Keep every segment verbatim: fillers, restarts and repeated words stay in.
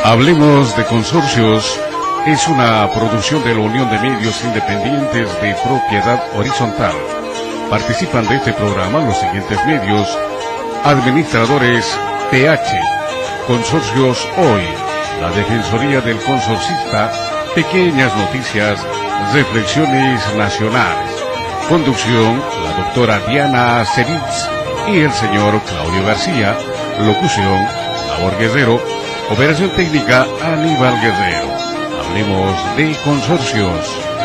Hablemos de Consorcios es una producción de la Unión de Medios Independientes de Propiedad Horizontal. Participan de este programa los siguientes medios: Administradores P H, Consorcios Hoy, la Defensoría del Consorcista, Pequeñas Noticias, Reflexiones Nacionales. Conducción, la doctora Diana Ceritz y el señor Claudio García. Locución, Labor Guerrero. Operación técnica, Aníbal Guerrero. Hablemos de Consorcios.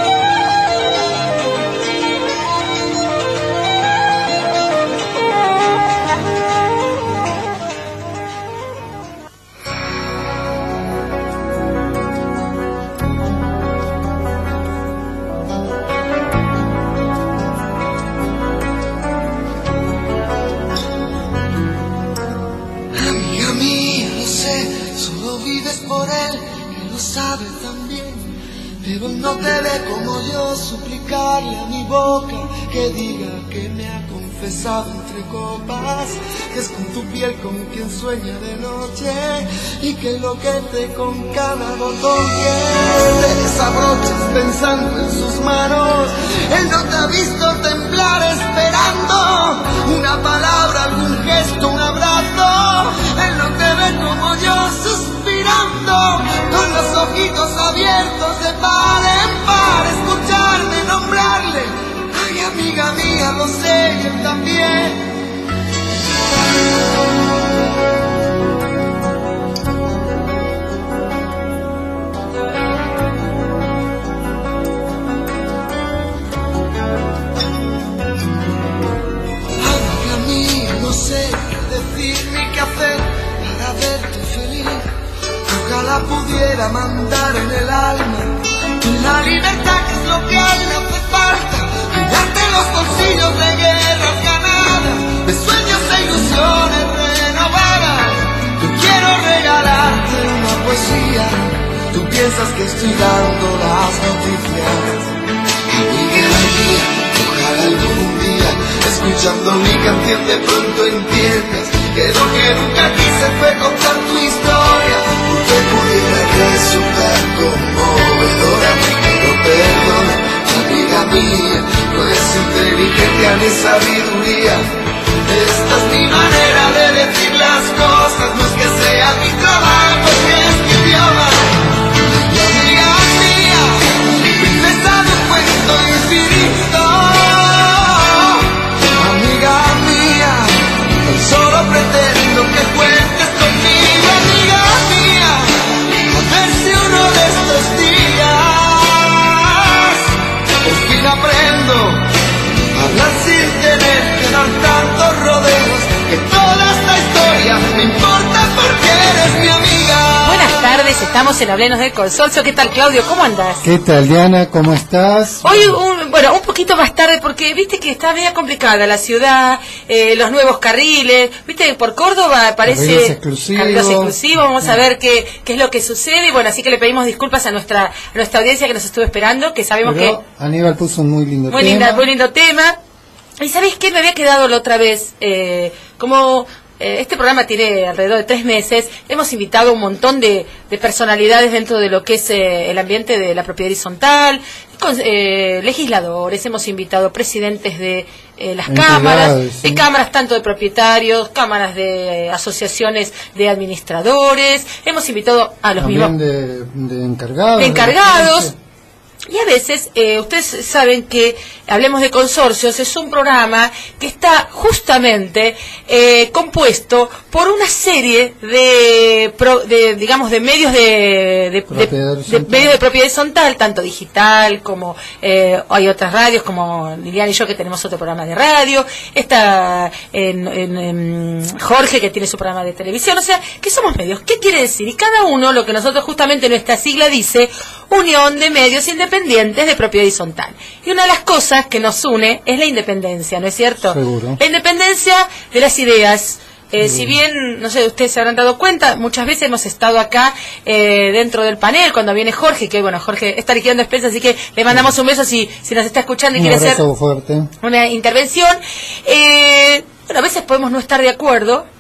Que diga que me ha confesado entre copas, que es con tu piel con quien sueña de noche y que enloquece con cada botón que te desabrochas pensando en sus manos. Él no te ha visto temblar esperando una palabra, algún gesto, un abrazo. Él no te ve como yo suspirando, con los ojitos abiertos de par en par, escucharme, nombrarle. Ay, amiga mía, lo sé, y él también. Amiga mía, no sé qué decir ni qué hacer para verte feliz. Ojalá pudiera mandar en el alma la libertad, que es lo que a él le hace falta. Darte los bolsillos de guerras ganadas, de sueños e ilusiones renovadas. Yo quiero regalarte una poesía. Tú piensas que estoy dando las noticias. Amiga mía, ojalá algún día, escuchando mi canción, de pronto entiendas que lo que nunca quise fue contar tu historia, porque pudiera resultar conmovedora. Pero perdona, amiga mía, no es inteligencia ni sabiduría. Esta es mi manera de decir las cosas, no es que sea mi trabajo, es que es mi idioma. Y amiga mía, princesa de un cuento infinito. Amiga mía, tan solo pretendo que cuentes conmigo. Amiga mía, a ver si uno de estos días por fin aprendo a hablar sin tener que dar tantos rodeos, que toda esta historia me importa porque eres mi amiga. Buenas tardes, estamos en Hablemos del Consorcio. ¿Qué tal, Claudio? ¿Cómo andás? ¿Qué tal, Diana? ¿Cómo estás? Hoy, un, bueno, un poquito más tarde, porque viste que está media complicada la ciudad, eh, los nuevos carriles, viste, por Córdoba parece carriles exclusivos. Carriles exclusivos, vamos a ver qué, qué es lo que sucede, y bueno, así que le pedimos disculpas a nuestra, a nuestra audiencia que nos estuvo esperando, que sabemos Pero que... Aníbal puso un muy lindo muy tema. Linda, muy lindo tema. ¿Y sabés qué? Me había quedado la otra vez, eh, como... Este programa tiene alrededor de tres meses. Hemos invitado a un montón de, de personalidades dentro de lo que es eh, el ambiente de la propiedad horizontal, con, eh, legisladores, hemos invitado presidentes de eh, las cámaras, sí. de cámaras tanto de propietarios, cámaras de eh, asociaciones de administradores, hemos invitado a los También mismos de, de encargados. de encargados. Y a veces, eh, ustedes saben que Hablemos de Consorcios es un programa que está justamente eh, compuesto por una serie de, pro, de digamos, de medios de, de, de, de medios de propiedad horizontal, tanto digital como eh, hay otras radios como Liliana y yo que tenemos otro programa de radio, está en, en, en Jorge que tiene su programa de televisión, o sea, que somos medios. ¿Qué quiere decir? Y cada uno, lo que nosotros justamente nuestra sigla dice, Unión de Medios Independientes de Propiedad Horizontal. Y una de las cosas que nos une es la independencia, ¿no es cierto? Seguro. La independencia de las ideas. Eh, si bien, no sé, ustedes se habrán dado cuenta, muchas veces hemos estado acá eh, dentro del panel, cuando viene Jorge, que bueno, Jorge está liquidando expensas, así que le mandamos un beso si, si nos está escuchando y un quiere hacer fuerte. una intervención. Eh, bueno, a veces podemos no estar de acuerdo,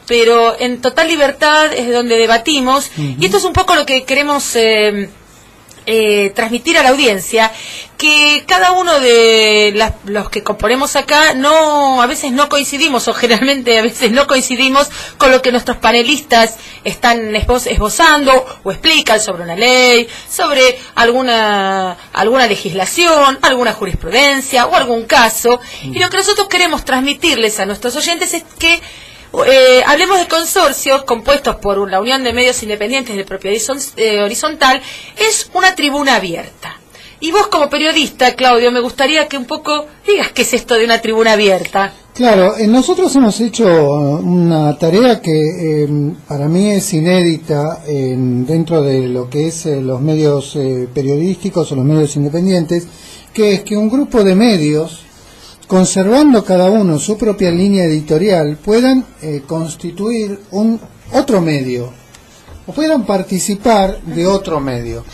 pero en total libertad es donde debatimos, uh-huh. y esto es un poco lo que queremos eh, eh, transmitir a la audiencia, que cada uno de las, los que componemos acá no a veces no coincidimos, o generalmente a veces no coincidimos con lo que nuestros panelistas están esboz, esbozando o explican sobre una ley, sobre alguna alguna legislación, alguna jurisprudencia o algún caso, y lo que nosotros queremos transmitirles a nuestros oyentes es que Eh, hablemos de consorcios compuestos por la Unión de Medios Independientes de Propiedad Horizontal. Es una tribuna abierta. Y vos, como periodista, Claudio, me gustaría que un poco digas qué es esto de una tribuna abierta. Claro, eh, nosotros hemos hecho una tarea que eh, para mí es inédita eh, dentro de lo que es eh, los medios eh, periodísticos o los medios independientes, que es que un grupo de medios, conservando cada uno su propia línea editorial, puedan eh, constituir un otro medio, o puedan participar de otro medio.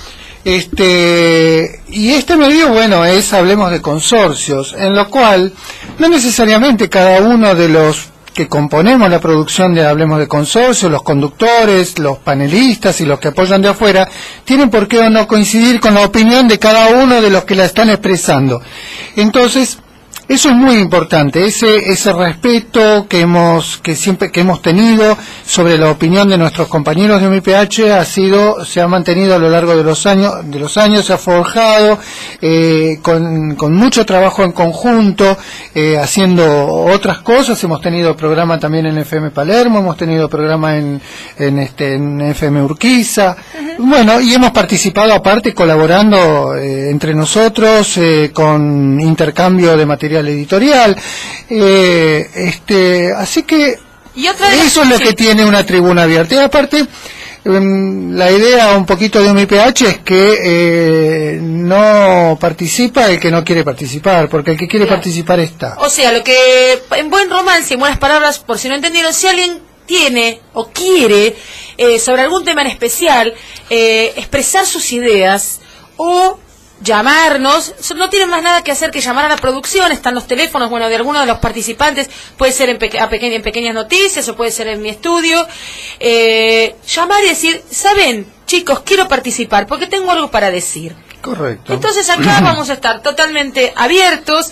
Este, y este medio, bueno, es, hablemos de consorcios, en lo cual no necesariamente cada uno de los que componemos la producción de Hablemos de Consorcios, los conductores, los panelistas y los que apoyan de afuera, tienen por qué o no coincidir con la opinión de cada uno de los que la están expresando. Entonces, eso es muy importante, ese ese respeto que hemos que siempre que hemos tenido sobre la opinión de nuestros compañeros de U M I P H ha sido se ha mantenido a lo largo de los años de los años se ha forjado eh, con con mucho trabajo en conjunto, eh, haciendo otras cosas. Hemos tenido programa también en F M Palermo, hemos tenido programa en en este en F M Urquiza, uh-huh. Bueno, y hemos participado aparte colaborando eh, entre nosotros eh, con intercambio de material editorial, eh, este, así que ¿Y otra vez? Eso es lo que tiene una tribuna abierta. Y aparte, um, la idea un poquito de U M I P H es que eh, no participa el que no quiere participar, porque el que quiere claro. participar está. O sea, lo que en buen romance, en buenas palabras, por si no entendieron, si alguien tiene o quiere eh, sobre algún tema en especial eh, expresar sus ideas o llamarnos, no tienen más nada que hacer que llamar a la producción. Están los teléfonos, bueno, de algunos de los participantes, puede ser en, peque a peque en pequeñas noticias o puede ser en mi estudio, eh, llamar y decir, ¿saben, chicos, quiero participar porque tengo algo para decir? Correcto. Entonces acá vamos a estar totalmente abiertos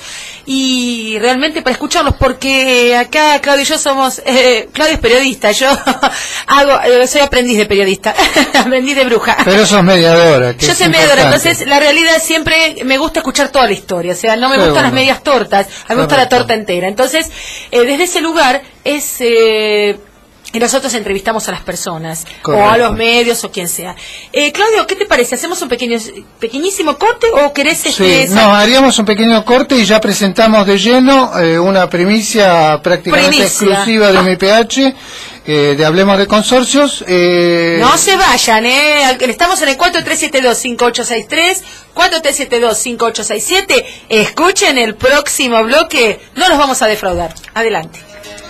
y realmente para escucharlos, porque acá Claudio y yo somos, eh, Claudio es periodista, yo hago, eh, soy aprendiz de periodista, aprendiz de bruja. Pero sos mediadora. Yo soy mediadora, entonces la realidad siempre me gusta escuchar toda la historia, o sea, no me Qué gustan bueno. las medias tortas, a mí me gusta la torta entera. Entonces, eh, desde ese lugar es... Eh, y nosotros entrevistamos a las personas, Correcto. o a los medios, o quien sea. Eh, Claudio, ¿qué te parece? ¿Hacemos un pequeño, pequeñísimo corte o querés... Sí, este, no, haríamos un pequeño corte y ya presentamos de lleno eh, una primicia prácticamente primicia. exclusiva de ah. U M I P H, eh, de Hablemos de Consorcios. Eh... No se vayan, ¿eh? Estamos en el cuatro tres siete dos, cinco ocho seis tres, cuatro tres siete dos, cinco ocho seis siete. Escuchen el próximo bloque, no los vamos a defraudar. Adelante.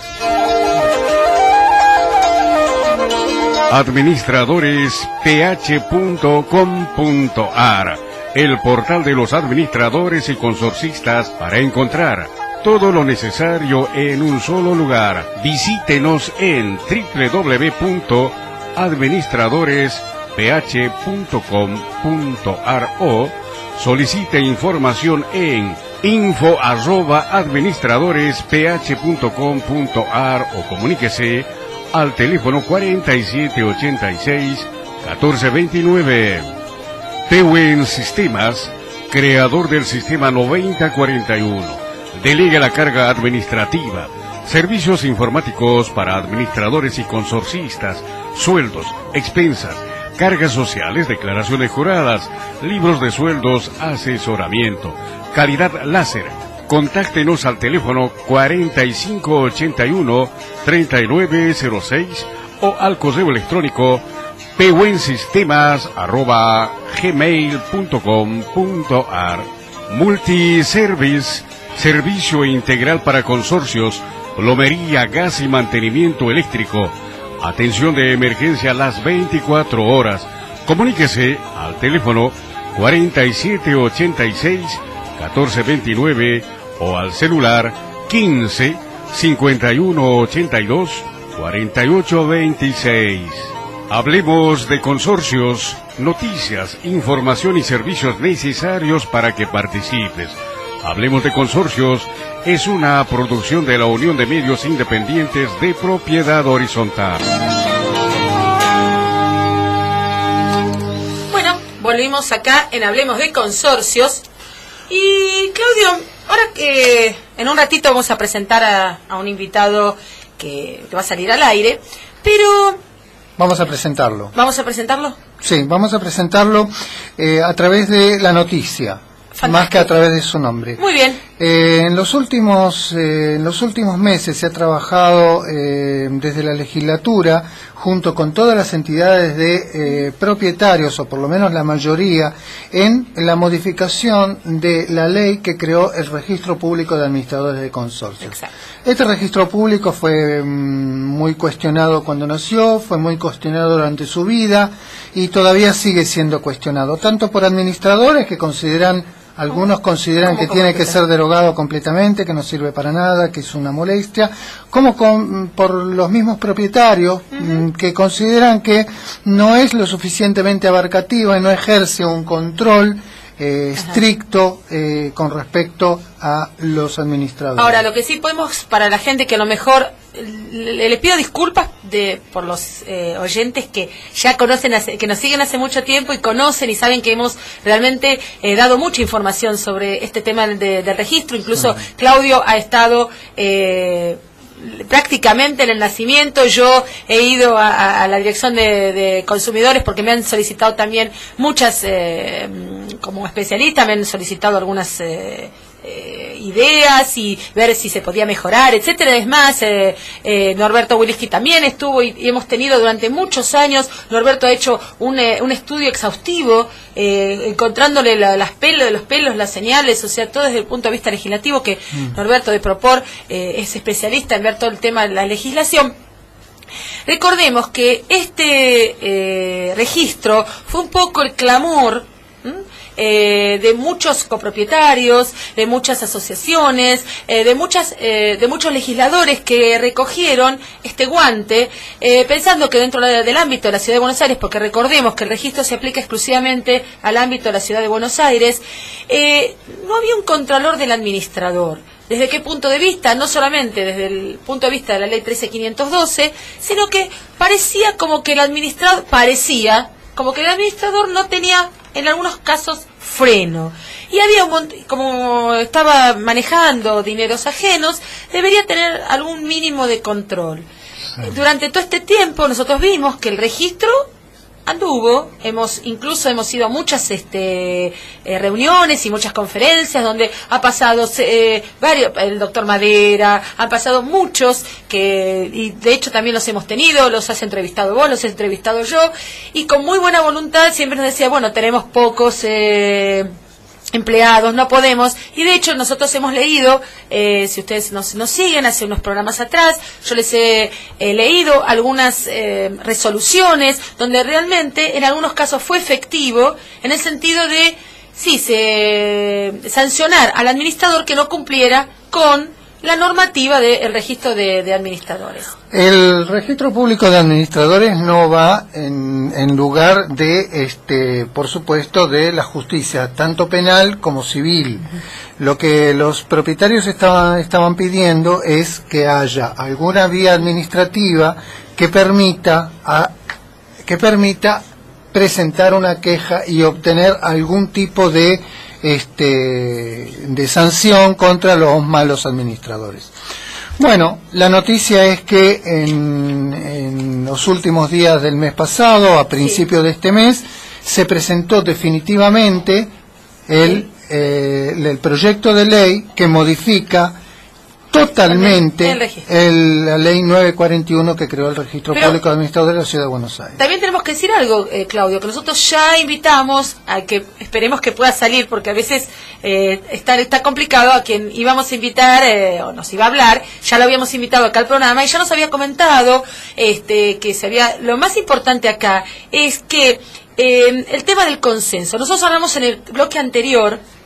administradores p h punto com punto a r, el portal de los administradores y consorcistas para encontrar todo lo necesario en un solo lugar. Visítenos en doble u doble u doble u punto administradores p h punto com punto a r o solicite información en info arroba administradores p h punto com punto a r o comuníquese al teléfono cuarenta y siete ochenta y seis, catorce veintinueve. Pewen Sistemas, creador del sistema noventa cuarenta y uno. Delega la carga administrativa, servicios informáticos para administradores y consorcistas, sueldos, expensas, cargas sociales, declaraciones juradas, libros de sueldos, asesoramiento, calidad láser. Contáctenos al teléfono cuarenta y cinco ochenta y uno, treinta y nueve cero seis o al correo electrónico pewensistemas arroba gmail punto com punto a r. Multiservice, servicio integral para consorcios, plomería, gas y mantenimiento eléctrico. Atención de emergencia las veinticuatro horas. Comuníquese al teléfono cuarenta y siete ochenta y seis, catorce veintinueve o al celular quince, cincuenta y uno ochenta y dos, cuarenta y ocho veintiséis. Hablemos de consorcios, noticias, información y servicios necesarios para que participes. Hablemos de Consorcios es una producción de la Unión de Medios Independientes de Propiedad Horizontal. Bueno, volvimos acá en Hablemos de Consorcios. Y Claudio, ahora que en un ratito vamos a presentar a, a un invitado que, que va a salir al aire, pero... Vamos a presentarlo. ¿Vamos a presentarlo? Sí, vamos a presentarlo eh, a través de la noticia. Fantástico. Más que a través de su nombre. Muy bien. Eh, en los últimos eh, en los últimos meses se ha trabajado eh, desde la legislatura junto con todas las entidades de eh, propietarios, o por lo menos la mayoría, en la modificación de la ley que creó el Registro Público de Administradores de Consorcios. Exacto. Este registro público fue mm, muy cuestionado cuando nació, fue muy cuestionado durante su vida y todavía sigue siendo cuestionado, tanto por administradores que consideran Algunos consideran que tiene que ser derogado completamente, que no sirve para nada, que es una molestia, como con, por los mismos propietarios, uh-huh. que consideran que no es lo suficientemente abarcativa y no ejerce un control eh, estricto eh, con respecto a los administradores. Ahora, lo que sí podemos, para la gente que a lo mejor... Le, le pido disculpas de, por los eh, oyentes que ya conocen, hace, que nos siguen hace mucho tiempo y conocen y saben que hemos realmente eh, dado mucha información sobre este tema de, del registro. Incluso sí. Claudio ha estado eh, prácticamente en el nacimiento. Yo he ido a, a la dirección de, de consumidores porque me han solicitado también muchas, eh, como especialista, me han solicitado algunas... Eh, Eh, ideas y ver si se podía mejorar, etcétera. Es más, eh, eh, Norberto Wilisky también estuvo y, y hemos tenido durante muchos años, Norberto ha hecho un, eh, un estudio exhaustivo, eh, encontrándole la, las pelos, los pelos, las señales, o sea, todo desde el punto de vista legislativo, que mm. Norberto de Propor eh, es especialista en ver todo el tema de la legislación. Recordemos que este eh, registro fue un poco el clamor ¿m? Eh, de muchos copropietarios, de muchas asociaciones, eh, de muchas, eh, de muchos legisladores que recogieron este guante, eh, pensando que dentro de, del ámbito de la Ciudad de Buenos Aires, porque recordemos que el registro se aplica exclusivamente al ámbito de la Ciudad de Buenos Aires, eh, no había un contralor del administrador. ¿Desde qué punto de vista? No solamente desde el punto de vista de la ley trece mil quinientos doce, sino que parecía como que el administrador, parecía como que el administrador no tenía en algunos casos freno, y había un mont- como estaba manejando dineros ajenos, debería tener algún mínimo de control. Sí. Durante todo este tiempo nosotros vimos que el registro anduvo, hemos incluso hemos ido a muchas este eh, reuniones y muchas conferencias donde ha pasado eh, varios, el doctor Madera, han pasado muchos que, y de hecho también los hemos tenido, los has entrevistado vos, los he entrevistado yo, y con muy buena voluntad siempre nos decía, bueno, tenemos pocos eh, empleados, no podemos, y de hecho nosotros hemos leído, eh, si ustedes nos, nos siguen hace unos programas atrás, yo les he eh, leído algunas eh, resoluciones donde realmente en algunos casos fue efectivo en el sentido de sí, se, sancionar al administrador que no cumpliera con la normativa del registro de, de administradores. El registro público de administradores no va en, en lugar de, este, por supuesto, de la justicia, tanto penal como civil. Uh-huh. Lo que los propietarios estaban, estaban pidiendo es que haya alguna vía administrativa que permita, a, que permita presentar una queja y obtener algún tipo de este de sanción contra los malos administradores. Bueno, la noticia es que en, en los últimos días del mes pasado, a principios sí. de este mes, se presentó definitivamente el, eh, el proyecto de ley que modifica totalmente el, el, la ley nueve cuarenta y uno que creó el Registro Pero, Público de Administradores de la Ciudad de Buenos Aires. También tenemos que decir algo, eh, Claudio, que nosotros ya invitamos a que esperemos que pueda salir, porque a veces eh, está, está complicado, a quien íbamos a invitar eh, o nos iba a hablar, ya lo habíamos invitado acá al programa y ya nos había comentado este, que se había, lo más importante acá es que eh, el tema del consenso, nosotros hablamos en el bloque anterior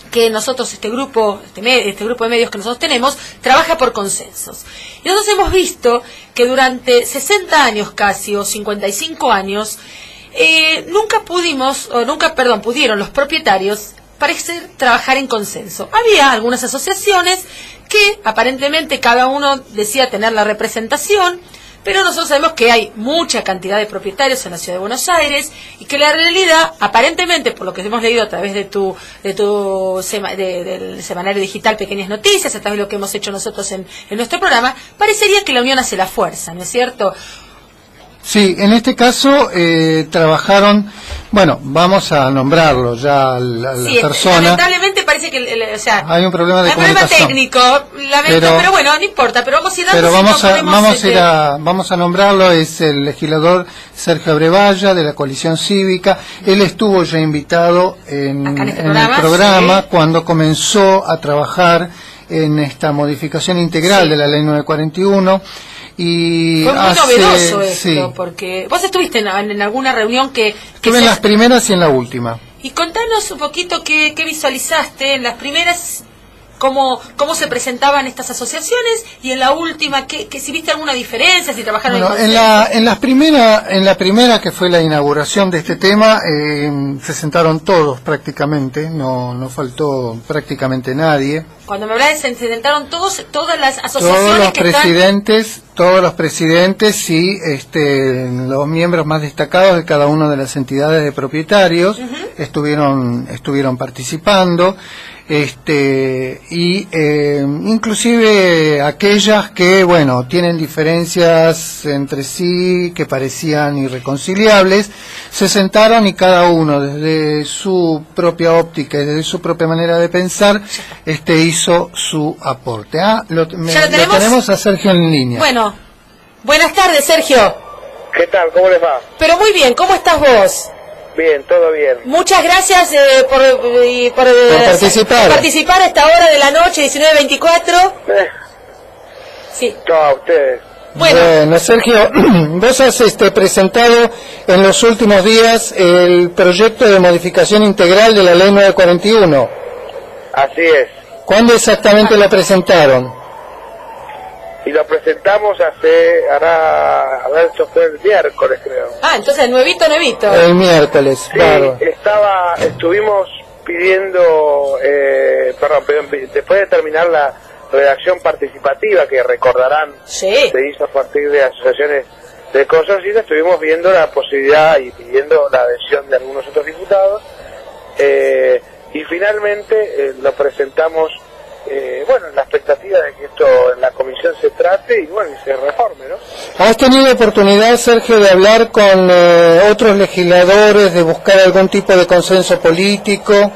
que nosotros, este grupo, este, me, este grupo de medios que nosotros tenemos, trabaja por consensos. Y nosotros hemos visto que durante sesenta años casi, o cincuenta y cinco años, eh, nunca pudimos, o nunca, perdón, pudieron los propietarios parecer trabajar en consenso. Había algunas asociaciones que aparentemente cada uno decía tener la representación, pero nosotros sabemos que hay mucha cantidad de propietarios en la ciudad de Buenos Aires y que la realidad, aparentemente, por lo que hemos leído a través de tu de tu sema, de, del semanario digital Pequeñas Noticias, a través de lo que hemos hecho nosotros en, en nuestro programa, parecería que la unión hace la fuerza, ¿no es cierto? Sí, en este caso eh, trabajaron, bueno, vamos a nombrarlo ya a la, la sí, persona. Lamentablemente parece que, el, o sea, hay un problema de hay comunicación. problema técnico, lamento, pero, pero bueno, no importa, pero vamos a ir dando. Pero vamos si no a podemos, vamos este... a ir a vamos a nombrarlo, es el legislador Sergio Abrevaya de la Coalición Cívica. Él estuvo ya invitado en, en, este en programa, el programa sí. cuando comenzó a trabajar en esta modificación integral sí. de la Ley nueve cuarenta y uno. Y fue muy hace, novedoso esto, sí. porque vos estuviste en, en alguna reunión que... que Estuve se... en las primeras y en la última. Y contanos un poquito qué, qué visualizaste en las primeras, cómo, cómo se presentaban estas asociaciones, y en la última, que, que si viste alguna diferencia, si trabajaron bueno, en en la en las primera en la primera que fue la inauguración de este tema eh, se sentaron todos prácticamente, no no faltó prácticamente nadie. Cuando me hablas de se sentaron todos, todas las asociaciones todos los que presidentes están... todos los presidentes y este los miembros más destacados de cada una de las entidades de propietarios uh-huh. estuvieron estuvieron participando. Este y eh, inclusive aquellas que bueno tienen diferencias entre sí que parecían irreconciliables se sentaron y cada uno desde su propia óptica y desde su propia manera de pensar este hizo su aporte. Ah, lo, me, ¿Ya lo tenemos? lo tenemos a Sergio en línea. Bueno, buenas tardes, Sergio. ¿Qué tal? ¿Cómo les va? Pero muy bien, ¿cómo estás vos? Bien, todo bien. Muchas gracias eh, por, eh, por, eh, por participar. Por participar a esta hora de la noche, diecinueve veinticuatro. Eh. Sí. No, a ustedes. Bueno. bueno, Sergio, vos has este, presentado en los últimos días el proyecto de modificación integral de la Ley nueve cuarenta y uno. Así es. ¿Cuándo exactamente la presentaron? Y lo presentamos hace, hará, a ver, esto fue el miércoles, creo. Ah, entonces nuevito, nuevito. El miércoles, sí, claro. estaba, estuvimos pidiendo, eh, perdón, después de terminar la redacción participativa, que recordarán, sí. se hizo a partir de asociaciones de consorcios, estuvimos viendo la posibilidad y pidiendo la adhesión de algunos otros diputados, eh, y finalmente eh, lo presentamos. Eh, bueno, la expectativa de que esto en la comisión se trate y bueno, y se reforme, ¿no? ¿Has tenido oportunidad, Sergio, de hablar con eh, otros legisladores, de buscar algún tipo de consenso político?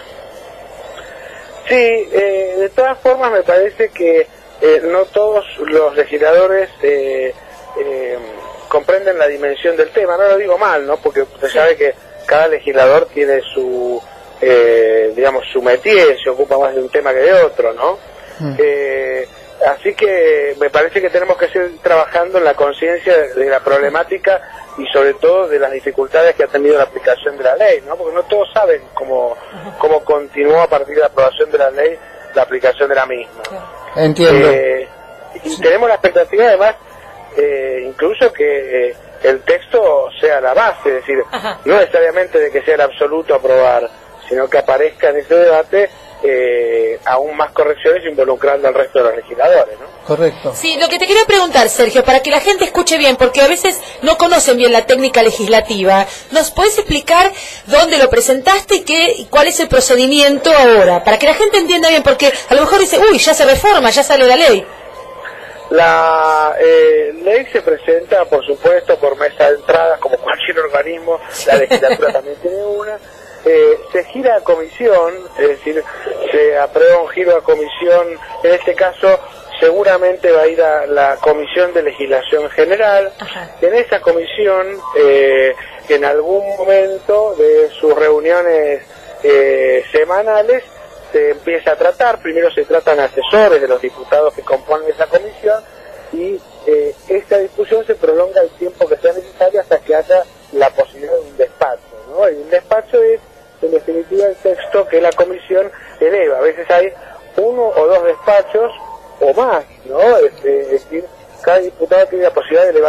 Sí, eh, de todas formas me parece que eh, no todos los legisladores eh, eh, comprenden la dimensión del tema. No lo digo mal, ¿no? Porque usted sabe que cada legislador tiene su... Eh, digamos, su métier, se ocupa más de un tema que de otro, ¿no? Mm. Eh, así que me parece que tenemos que seguir trabajando en la conciencia de, de la problemática y sobre todo de las dificultades que ha tenido la aplicación de la ley, ¿no? Porque no todos saben cómo, cómo continuó a partir de la aprobación de la ley la aplicación de la misma. Entiendo. Eh, y sí. Tenemos la expectativa además, eh, incluso que eh, el texto sea la base, es decir, Ajá. no necesariamente de que sea el absoluto aprobar, sino que aparezca en ese debate eh, aún más correcciones involucrando al resto de los legisladores, ¿no? Correcto. Sí, lo que te quería preguntar, Sergio, para que la gente escuche bien, porque a veces no conocen bien la técnica legislativa, ¿nos puedes explicar dónde lo presentaste y qué, y cuál es el procedimiento ahora? Para que la gente entienda bien, porque a lo mejor dice, uy, ya se reforma, ya sale la ley. La eh, ley se presenta, por supuesto, por mesa de entrada, como cualquier organismo, la legislatura también tiene una. Eh, se gira a comisión, es decir, se aprueba un giro a comisión, en este caso seguramente va a ir a la Comisión de Legislación General. Ajá. En esa comisión, eh, en algún momento de sus reuniones eh, semanales, se empieza a tratar, primero se tratan asesores de los diputados que componen esa comisión, y eh, esta discusión se prolonga el tiempo que sea necesario hasta que haya la posibilidad de un despacho, ¿no? Y un despacho es, en definitiva, el texto que la comisión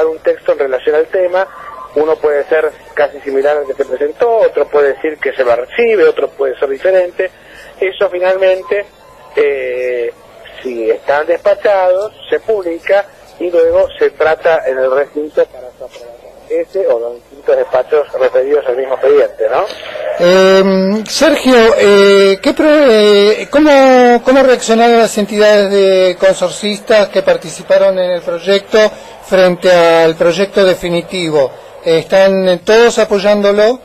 un texto en relación al tema. Uno puede ser casi similar al que se presentó, otro puede decir que se lo recibe, otro puede ser diferente. Eso finalmente, eh, si están despachados, se publica y luego se trata en el recinto para su aprobación. Ese o los distintos despachos referidos al mismo expediente, ¿no? Eh, Sergio, eh, ¿qué pro, eh, ¿cómo, ¿cómo reaccionaron las entidades de consorcistas que participaron en el proyecto frente al proyecto definitivo? ¿Están todos apoyándolo?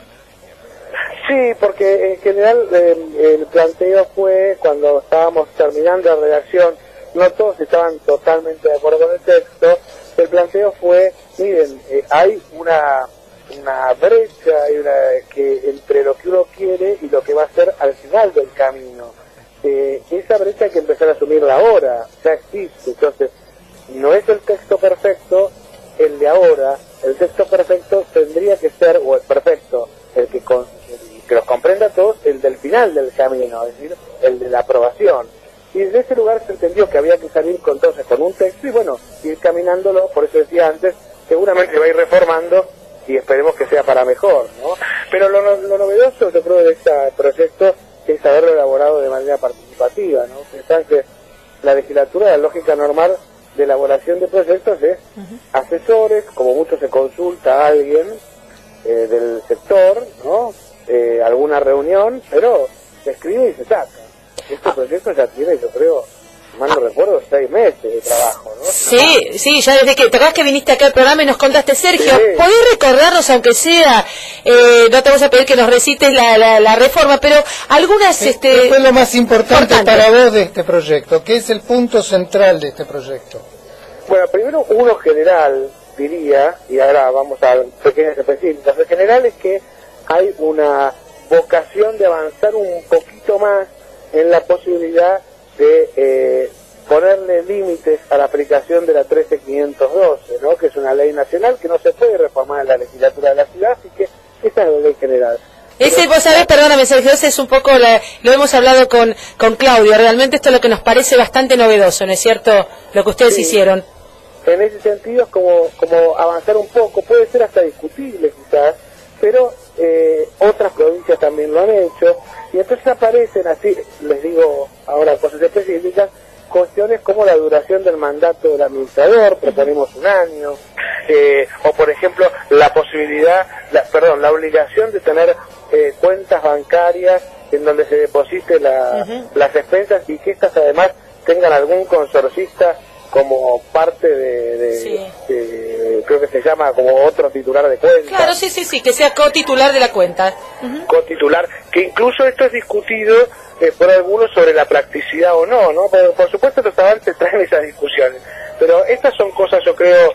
Sí, porque en general eh, el planteo fue, cuando estábamos terminando la redacción, no todos estaban totalmente de acuerdo con el texto. El planteo fue, miren, eh, hay una una brecha hay una, que entre lo que uno quiere y lo que va a ser al final del camino. Eh, esa brecha hay que empezar a asumirla ahora, ya existe. Entonces, no es el texto perfecto el de ahora, el texto perfecto tendría que ser, o el perfecto, el que, con, el que los comprenda a todos, el del final del camino, es decir, el de la aprobación. Y desde ese lugar se entendió que había que salir con, entonces, con un texto y bueno, ir caminándolo, por eso decía antes, seguramente va a ir reformando y esperemos que sea para mejor, ¿no? Pero lo, lo novedoso, yo creo, de este proyecto es haberlo elaborado de manera participativa, ¿no? Pensar que la legislatura, la lógica normal de elaboración de proyectos es uh-huh. asesores, como mucho se consulta a alguien eh, del sector, ¿no? Eh, alguna reunión, pero se escribe y se saca. Este proyecto ya tiene, yo creo, mal no recuerdo, seis meses de trabajo, ¿no? Sí, sí, ya desde que, ¿te acuerdas que viniste acá al programa y nos contaste, Sergio? Sí. ¿Podés recordarnos, aunque sea, eh, no te vamos a pedir que nos recites la, la, la reforma, pero algunas... ¿Qué, este, ¿Qué fue lo más importante, importante para vos de este proyecto? ¿Qué es el punto central de este proyecto? Bueno, primero uno general, diría, y ahora vamos a pequeñas específicas. Lo general es que hay una vocación de avanzar un poquito más en la posibilidad de eh, ponerle límites a la aplicación de la trece quinientos doce, ¿no? Que es una ley nacional que no se puede reformar en la legislatura de la ciudad, así que esa es la ley general. Ese, vos sabés, perdóname, Sergio, ese es un poco, la, lo hemos hablado con, con Claudio, realmente esto es lo que nos parece bastante novedoso, ¿no es cierto? Lo que ustedes sí. hicieron. En ese sentido es como, como avanzar un poco, puede ser hasta discutible quizás, pero eh, otras provincias también lo han hecho, y entonces aparecen así, les digo ahora cosas específicas, cuestiones como la duración del mandato del administrador, proponemos un año, eh, o por ejemplo la posibilidad, la, perdón, la obligación de tener eh, cuentas bancarias en donde se deposite la, uh-huh. las expensas y que estas además tengan algún consorcista como parte de, de, sí. de, creo que se llama como otro titular de cuenta. Claro, sí, sí, sí, que sea cotitular de la cuenta. Uh-huh. Cotitular, que incluso esto es discutido eh, por algunos sobre la practicidad o no, ¿no? Por, por supuesto los avances traen esas discusiones, pero estas son cosas, yo creo,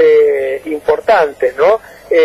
eh, importantes, ¿no?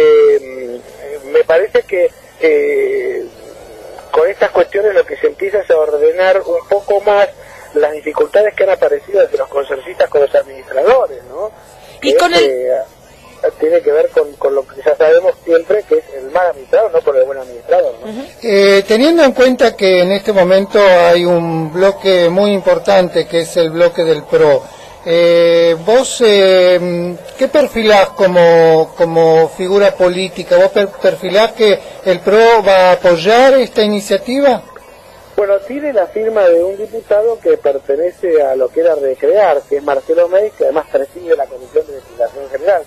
Eh, me parece que eh, con estas cuestiones lo que se empieza es a ordenar un poco más las dificultades que han aparecido desde los consorcistas con los administradores, ¿no? Y que con es, el... eh, tiene que ver con, con lo que ya sabemos siempre, que es el mal administrador, no por el buen administrador, ¿no? Uh-huh. eh, teniendo en cuenta que en este momento hay un bloque muy importante, que es el bloque del P R O, eh, vos, eh, ¿qué perfilás como, como figura política? ¿Vos per- perfilás que el P R O va a apoyar esta iniciativa? Bueno, tiene la firma de un diputado que pertenece a lo que era Recrear, que es Marcelo Meis, que además preside la Comisión de Legislación General.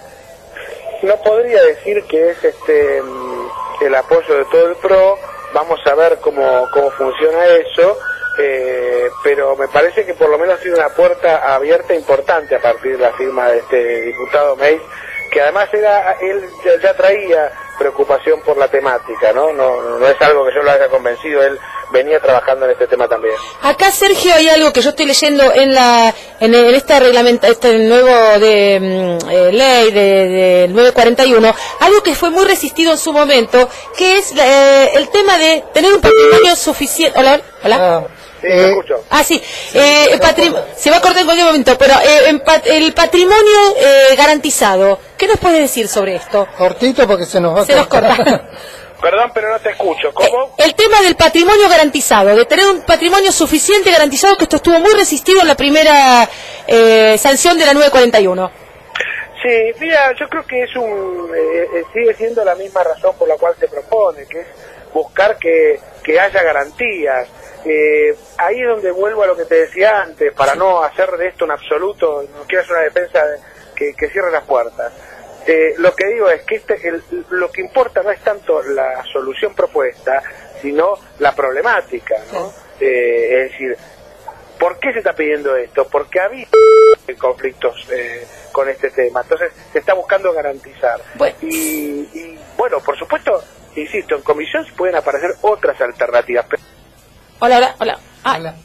No podría decir que es este el apoyo de todo el P R O, vamos a ver cómo, cómo funciona eso, eh, pero me parece que por lo menos tiene una puerta abierta importante a partir de la firma de este diputado Meis, que además era él ya, ya traía preocupación por la temática, ¿no? ¿no? No es algo que yo lo haya convencido, él venía trabajando en este tema también. Acá, Sergio, hay algo que yo estoy leyendo en la en, en esta reglamenta, este nuevo de eh, ley de, de nueve cuarenta y uno, algo que fue muy resistido en su momento, que es eh, el tema de tener un patrimonio suficiente. Hola, hola. Ah. Sí, me escucho. Ah, sí. sí eh, el patrim- se va a cortar en cualquier momento, pero eh, en pat- el patrimonio eh, garantizado, ¿qué nos puede decir sobre esto? Cortito porque se nos va a Se nos corta. Perdón, pero no te escucho. ¿Cómo? Eh, el tema del patrimonio garantizado, de tener un patrimonio suficiente garantizado, que esto estuvo muy resistido en la primera eh, sanción de la nueve cuarenta y uno. Sí, mira, yo creo que es un eh, eh, sigue siendo la misma razón por la cual se propone, que es buscar que, que haya garantías. Eh, ahí es donde vuelvo a lo que te decía antes, para no hacer de esto un absoluto, no quiero hacer una defensa de, que, que cierre las puertas. Eh, lo que digo es que este, el, lo que importa no es tanto la solución propuesta, sino la problemática, ¿no? Eh, es decir, ¿por qué se está pidiendo esto? Porque ha habido conflictos eh, con este tema, entonces se está buscando garantizar. Bueno. Y, y bueno, por supuesto, insisto, en comisión pueden aparecer otras alternativas. Hola, hola, hola. Ah. Hola.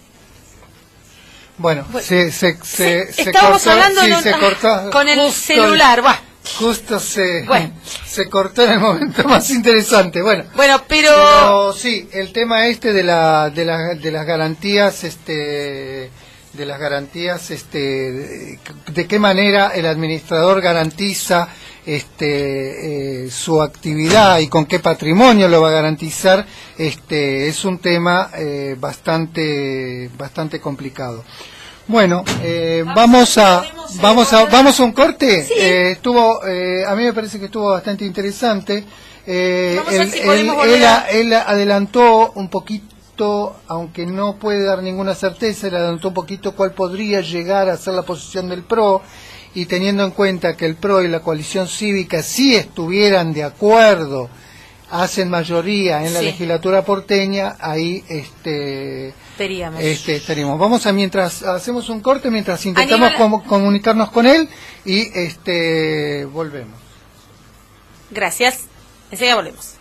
Bueno, Bueno, se, se, se, sí, se estábamos cortó, hablando sí, en un- se ah, cortó con el justo celular, va. Justo se, Bueno. se cortó en el momento más interesante. Bueno, Bueno, pero... pero sí, el tema este de la de, la, de las garantías, este, de las garantías, este, de, de qué manera el administrador garantiza este eh, su actividad y con qué patrimonio lo va a garantizar, este, es un tema eh, bastante bastante complicado. Bueno, eh, vamos a vamos a vamos a un corte. Sí. Eh, estuvo, eh, a mí me parece que estuvo bastante interesante. Eh, Vamos a ver él, si él- podemos volver él a- a- él adelantó un poquito, aunque no puede dar ninguna certeza, él adelantó un poquito cuál podría llegar a ser la posición del P R O, y teniendo en cuenta que el P R O y la coalición cívica sí estuvieran de acuerdo, hacen mayoría en la Sí. legislatura porteña, ahí este Veríamos. este estaríamos. Vamos a mientras hacemos un corte, mientras intentamos Aníbal- com- comunicarnos con él y este volvemos. Gracias. Enseguida volvemos.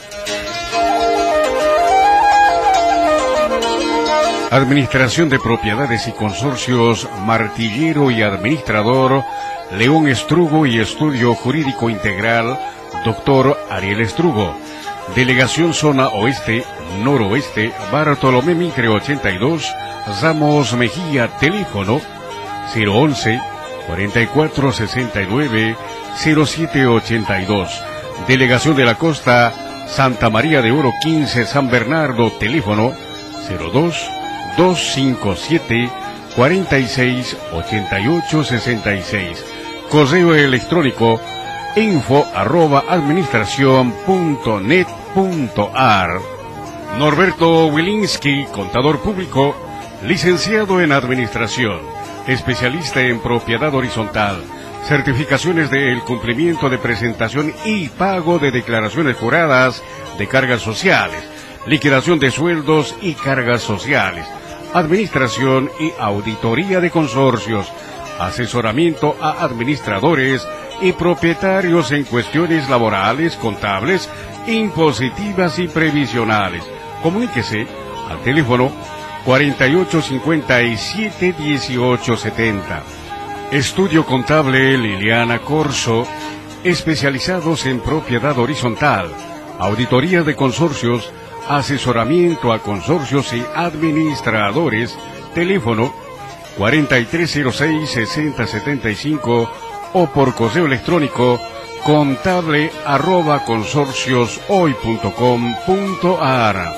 Administración de Propiedades y Consorcios, Martillero y Administrador, León Estrugo y Estudio Jurídico Integral, doctor Ariel Estrugo. Delegación Zona Oeste, Noroeste, Bartolomé Mitre ochenta y dos, Ramos Mejía, teléfono cero once, cuarenta y cuatro sesenta y nueve, cero siete ochenta y dos. Delegación de la Costa, Santa María de Oro quince, San Bernardo, teléfono cero dos, dos cinco siete, cuarenta y seis, ochenta y ocho sesenta y seis. Correo electrónico info arroba administración punto net punto ar. Norberto Wilinski, contador público, licenciado en administración, especialista en propiedad horizontal, certificaciones del cumplimiento de presentación y pago de declaraciones juradas de cargas sociales, liquidación de sueldos y cargas sociales, administración y auditoría de consorcios, asesoramiento a administradores y propietarios en cuestiones laborales, contables, impositivas y previsionales. Comuníquese al teléfono cuarenta y ocho cincuenta y siete dieciocho setenta. Estudio Contable Liliana Corso, especializados en propiedad horizontal, auditoría de consorcios, asesoramiento a consorcios y administradores, teléfono cuarenta y tres cero seis, sesenta setenta y cinco o por correo electrónico contable arroba consorcios hoy punto com punto ar.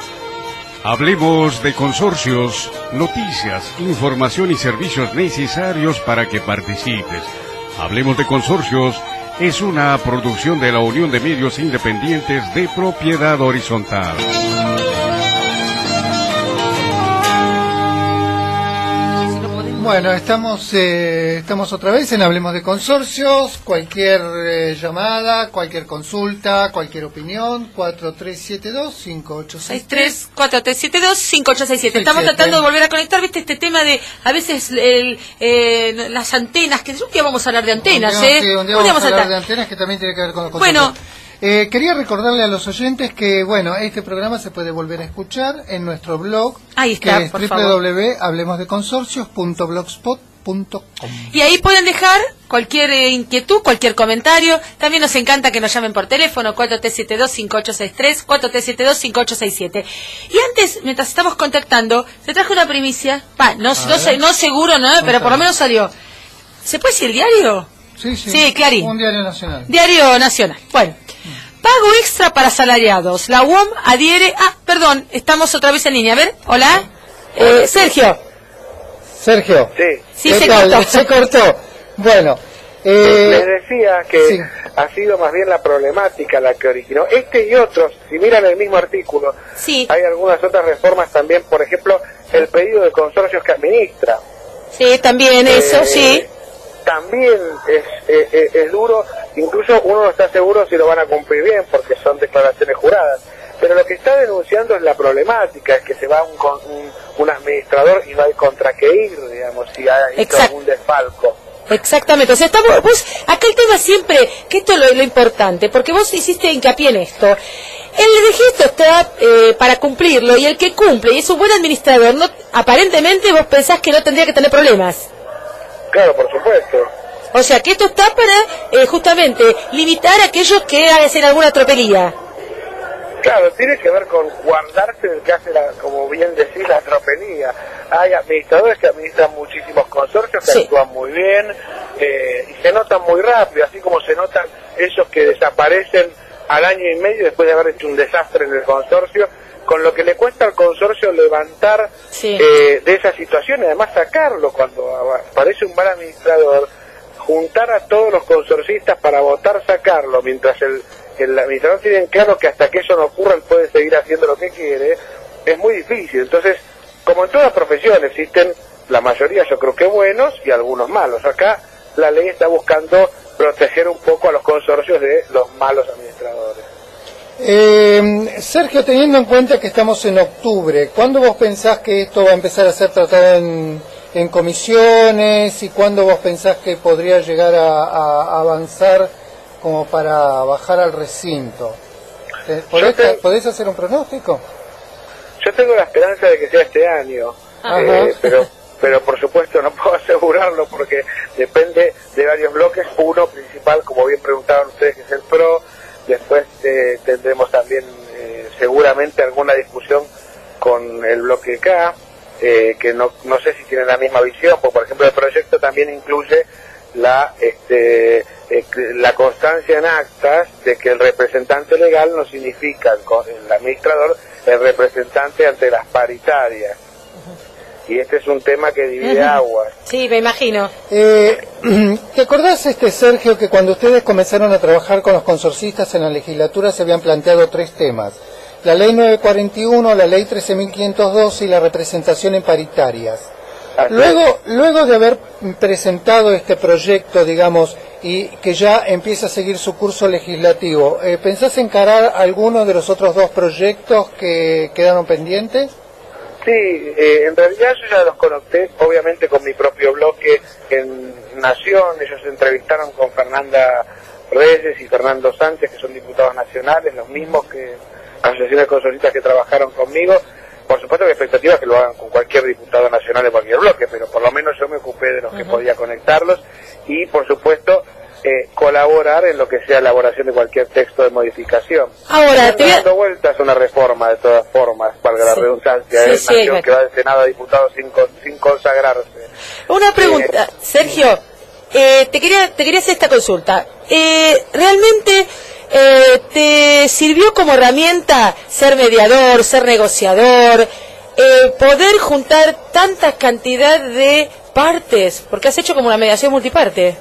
Hablemos de consorcios, noticias, información y servicios necesarios para que participes. Hablemos de consorcios es una producción de la Unión de Medios Independientes de Propiedad Horizontal. Bueno, estamos eh, estamos otra vez en Hablemos de Consorcios. Cualquier eh, llamada, cualquier consulta, cualquier opinión, cuatro tres siete dos, cinco ocho seis seis tres, cuatro tres siete dos, cinco ocho seis siete. seis Estamos siete. tratando de volver a conectar, viste, este tema de, a veces, el, eh, las antenas, que un día vamos a hablar de antenas, Un día- ¿eh? sí, un día Un día vamos a hablar de tratar. antenas, que también tiene que ver con los Bueno. consorcios. Eh, quería recordarle a los oyentes que, bueno, este programa se puede volver a escuchar en nuestro blog, Ahí está, que es por w favor. w w punto hablemos de consorcios punto blogspot punto com. Y ahí pueden dejar cualquier eh, inquietud, cualquier comentario. También nos encanta que nos llamen por teléfono cuatro tres siete dos, cinco ocho seis tres, cuatro tres siete dos, cinco ocho seis siete. Y antes, mientras estamos contactando, se trajo una primicia. Va, no, no, sé- no seguro, ¿no? Pero por lo menos salió. ¿Se puede decir diario? Sí, sí, Sí, Clarín. un diario nacional. Diario Nacional. Bueno, pago extra para asalariados. La U O M adhiere... Ah, perdón, estamos otra vez en línea. A ver, hola. Eh, Sergio. Sergio. Sí. Sí, ¿qué se tal? cortó. Se cortó. Bueno, Eh, Les decía que sí. ha sido más bien la problemática la que originó este y otros. Si miran el mismo artículo, Sí. hay algunas otras reformas también, por ejemplo, el pedido de consorcios que administra. Sí, también eso, Eh, sí. También es, eh, eh, es duro, incluso uno no está seguro si lo van a cumplir bien porque son declaraciones juradas. Pero lo que está denunciando es la problemática, es que se va un, con- un, un administrador y no hay contra qué ir, digamos, si hay Exacto. algún desfalco. Exactamente, o sea, estamos, vos, acá el tema siempre, que esto es lo, lo importante, porque vos hiciste hincapié en esto, el registro está eh, para cumplirlo, y el que cumple y es un buen administrador, no, aparentemente vos pensás que no tendría que tener problemas. Claro, por supuesto. O sea, que esto está para eh, justamente limitar a aquellos que hacen alguna tropelía. Claro, tiene que ver con guardarse del que hace, la, como bien decís, la tropelía. Hay administradores que administran muchísimos consorcios que Sí. actúan muy bien eh, y se notan muy rápido, así como se notan esos que desaparecen al año y medio después de haber hecho un desastre en el consorcio, con lo que le cuesta al consorcio levantar Sí. eh, de esa situación y además sacarlo cuando aparece un mal administrador, juntar a todos los consorcistas para votar sacarlo, mientras el, el administrador tiene claro que hasta que eso no ocurra él puede seguir haciendo lo que quiere, es muy difícil. Entonces, como en toda profesión existen la mayoría, yo creo que buenos y algunos malos. Acá la ley está buscando proteger un poco a los consorcios de los malos administradores. Eh, Sergio, teniendo en cuenta que estamos en octubre, ¿cuándo vos pensás que esto va a empezar a ser tratado en, en comisiones y cuándo vos pensás que podría llegar a, a avanzar como para bajar al recinto? ¿Podés, Yo te- ¿podés hacer un pronóstico? Yo tengo la esperanza de que sea este año, Ajá. eh, pero pero por supuesto no puedo asegurarlo porque depende de varios bloques. Uno principal, como bien preguntaron ustedes, que es el PRO. Después eh, tendremos también eh, seguramente alguna discusión con el bloque K, eh, que no, no sé si tienen la misma visión, porque por ejemplo el proyecto también incluye la este eh, la constancia en actas de que el representante legal no significa el, co- el administrador, el representante ante las paritarias. Y este es un tema que divide Ujú. aguas. Sí, me imagino. Eh, ¿Te acordás, este Sergio, que cuando ustedes comenzaron a trabajar con los consorcistas en la legislatura se habían planteado tres temas? La ley nueve cuarenta y uno, la ley trece mil quinientos dos y la representación en paritarias. Así Luego, luego de haber presentado este proyecto, digamos, y que ya empieza a seguir su curso legislativo, eh, ¿pensás encarar alguno de los otros dos proyectos que quedaron pendientes? Sí, eh, en realidad yo ya los conecté, obviamente con mi propio bloque en Nación. Ellos se entrevistaron con Fernanda Reyes y Fernando Sánchez, que son diputados nacionales, los mismos que asociaciones consorcistas que trabajaron conmigo. Por supuesto que expectativa es que lo hagan con cualquier diputado nacional de cualquier bloque, pero por lo menos yo me ocupé de los que podía conectarlos y, por supuesto, eh, colaborar en lo que sea elaboración de cualquier texto de modificación. Ahora, Están te voy a- dando vueltas una reforma de todas formas, valga la Sí. redundancia, Sí, de sí, Nación me- que va del Senado a diputados sin, con- sin consagrarse. Una pregunta, Sergio, eh, te quería te quería hacer esta consulta. Eh, ¿Realmente eh, te sirvió como herramienta ser mediador, ser negociador, eh, poder juntar tanta cantidad de partes? Porque has hecho como una mediación multiparte.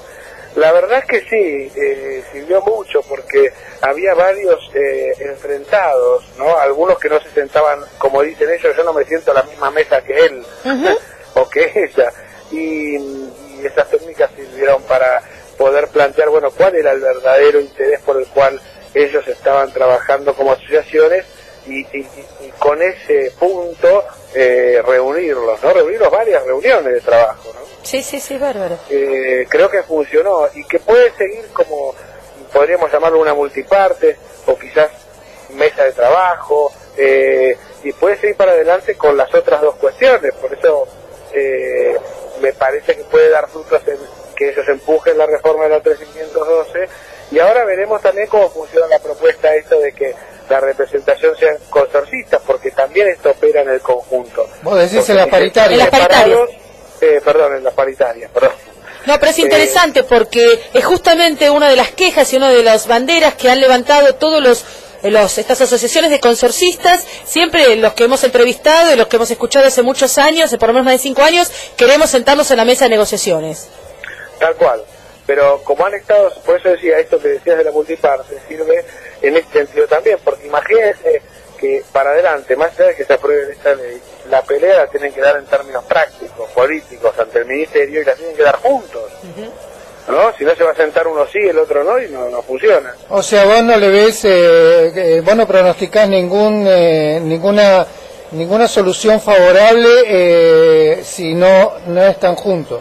La verdad es que sí, eh, sirvió mucho porque había varios eh, enfrentados, ¿no? Algunos que no se sentaban, como dicen ellos, yo no me siento a la misma mesa que él Ujú. o que ella. Y, y esas técnicas sirvieron para poder plantear, bueno, cuál era el verdadero interés por el cual ellos estaban trabajando como asociaciones y, y, y- y con ese punto eh, reunirlos, ¿no? Reunirlos varias reuniones de trabajo, ¿no? Sí, sí, sí, bárbaro. Eh, creo que funcionó y que puede seguir como, podríamos llamarlo una multiparte o quizás mesa de trabajo, eh, y puede seguir para adelante con las otras dos cuestiones. Por eso eh, me parece que puede dar frutos en que ellos empujen la reforma de la trece mil quinientos doce y ahora veremos también cómo funciona la propuesta esto de que la representación sean consorcistas, porque también esto opera en el conjunto. Vos decís Porque en la si paritaria. En las paritarias. separados, eh, perdón, en las paritarias, perdón. No, pero es Eh, interesante porque es justamente una de las quejas y una de las banderas que han levantado todos los, eh, los estas asociaciones de consorcistas, siempre los que hemos entrevistado y los que hemos escuchado hace muchos años, de por lo menos más de cinco años, queremos sentarnos en la mesa de negociaciones. Tal cual, pero como han estado, por eso decía, esto que decías de la multiparte, sirve en este sentido también, porque imagínense que para adelante, más allá de que se apruebe esta ley, la pelea la tienen que dar en términos prácticos, políticos, ante el Ministerio, y la tienen que dar juntos. Uh-huh. ¿No? Si no se va a sentar uno sí, el otro no, y no, no funciona. O sea, vos no le ves, eh, eh, vos no pronosticás ningún, eh, ninguna, ninguna solución favorable eh, si no, no están juntos.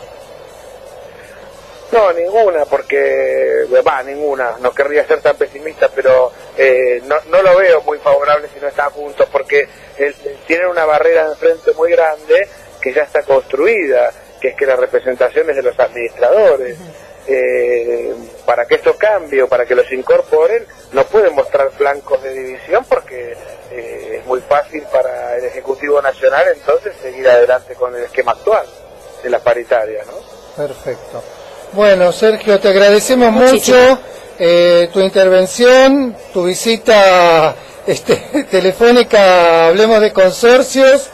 No, ninguna, porque, va, ninguna, no querría ser tan pesimista, pero eh, no, no lo veo muy favorable si no están juntos, porque eh, tienen una barrera enfrente muy grande que ya está construida, que es que la representación es de los administradores. Eh, para que esto cambie o para que los incorporen, no pueden mostrar flancos de división, porque eh, es muy fácil para el Ejecutivo Nacional entonces seguir adelante con el esquema actual de las paritarias, ¿no? Perfecto. Bueno, Sergio, te agradecemos Muchísimo. mucho eh, tu intervención, tu visita este, telefónica, hablemos de consorcios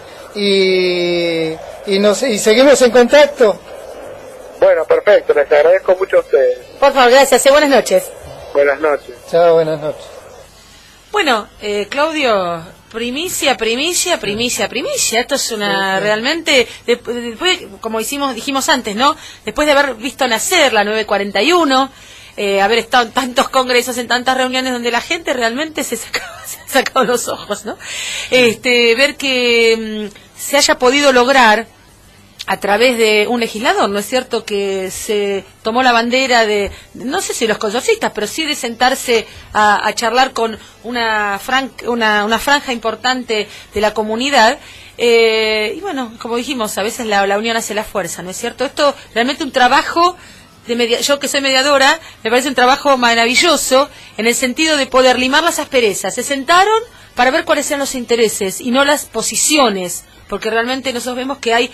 y, y, nos, y seguimos en contacto. Bueno, perfecto, les agradezco mucho a ustedes. Por favor, gracias. Eh, buenas noches. Buenas noches. Chao, buenas noches. Bueno, eh, Claudio, primicia, primicia, primicia, primicia. Esto es una, sí, sí. realmente, después, como hicimos, dijimos antes, ¿no? Después de haber visto nacer la nueve cuarenta y uno, eh, haber estado en tantos congresos, en tantas reuniones donde la gente realmente se sacaba, se ha sacado los ojos, ¿no? Este, ver que mmm, se haya podido lograr a través de un legislador, ¿no es cierto?, que se tomó la bandera de, no sé si los consorcistas, pero sí de sentarse a, a charlar con una, fran, una, una franja importante de la comunidad. Eh, y bueno, como dijimos, a veces la, la unión hace la fuerza, ¿no es cierto? Esto realmente un trabajo de media, yo que soy mediadora, me parece un trabajo maravilloso en el sentido de poder limar las asperezas. Se sentaron para ver cuáles eran los intereses y no las posiciones, porque realmente nosotros vemos que hay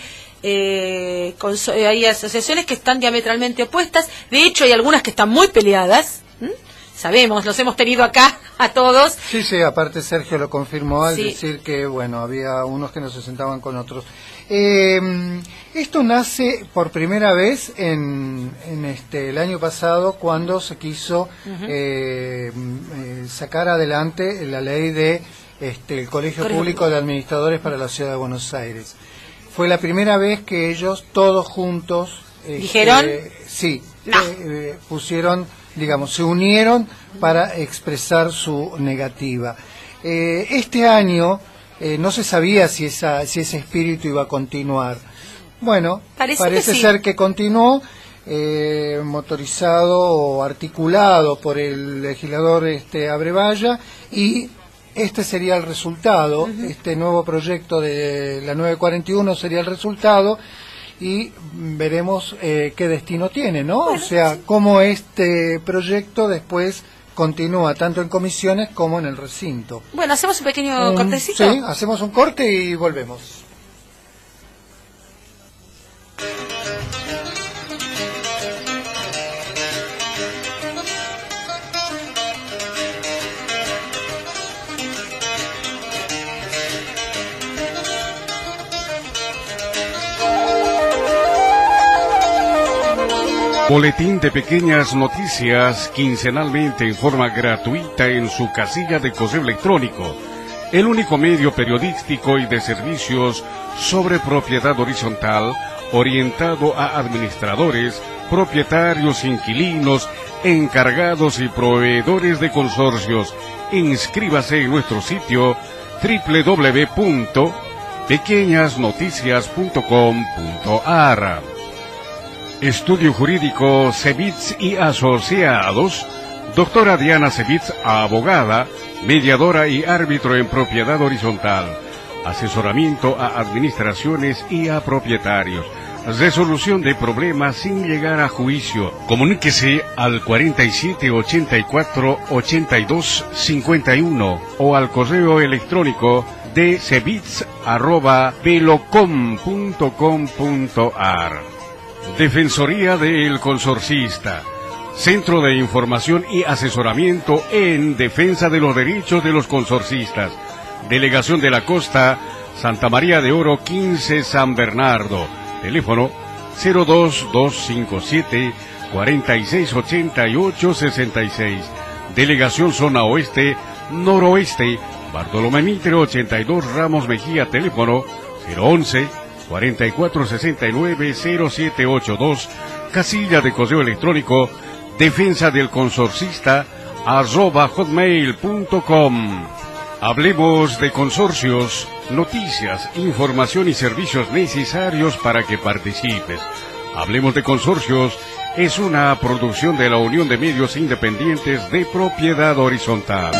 Eh, con, eh, hay asociaciones que están diametralmente opuestas. De hecho hay algunas que están muy peleadas. ¿Mm? Sabemos, los hemos tenido acá a todos. Sí, sí, aparte Sergio lo confirmó al sí. decir que, bueno, había unos que no se sentaban con otros. Eh, esto nace por primera vez en, en este el año pasado, cuando se quiso uh-huh. eh, eh, sacar adelante la ley de este el Colegio Correcto. Público de Administradores para la Ciudad de Buenos Aires. Fue la primera vez que ellos todos juntos dijeron este, sí no. eh, pusieron, digamos, se unieron para expresar su negativa. Eh, este año eh, no se sabía si esa si ese espíritu iba a continuar. Bueno, parece, parece que sí. ser que continuó, eh, motorizado o articulado por el legislador este Abrevaya, y este sería el resultado. Uh-huh. Este nuevo proyecto de la nueve cuarenta y uno sería el resultado, y veremos eh, qué destino tiene, ¿no? Bueno, o sea, sí. cómo este proyecto después continúa tanto en comisiones como en el recinto. Bueno, hacemos un pequeño um, cortecito. Sí, hacemos un corte y volvemos. Boletín de pequeñas noticias quincenalmente en forma gratuita en su casilla de correo electrónico. El único medio periodístico y de servicios sobre propiedad horizontal orientado a administradores, propietarios, inquilinos, encargados y proveedores de consorcios. Inscríbase en nuestro sitio doble u doble u doble u punto pequeñas noticias punto com punto a r. Estudio Jurídico Cebits y Asociados. Doctora Diana Cebits, abogada, mediadora y árbitro en propiedad horizontal. Asesoramiento a administraciones y a propietarios. Resolución de problemas sin llegar a juicio. Comuníquese al cuarenta y siete ochenta y cuatro ochenta y dos cincuenta y uno o al correo electrónico de cebits arroba velocom punto com punto a r. Defensoría del Consorcista. Centro de Información y Asesoramiento en defensa de los derechos de los consorcistas. Delegación de la Costa, Santa María de Oro quince, San Bernardo. Teléfono cero dos dos cinco siete cuarenta y seis ochenta y ocho sesenta y seis. Delegación Zona Oeste, Noroeste, Bartolomé Mitre ochenta y dos, Ramos Mejía, teléfono cero once, cuarenta y cuatro sesenta y nueve, cero siete ochenta y dos, casilla de correo electrónico, defensa del consorcista, arroba hotmail punto com. Hablemos de consorcios, noticias, información y servicios necesarios para que participes. Hablemos de consorcios es una producción de la Unión de Medios Independientes de Propiedad Horizontal.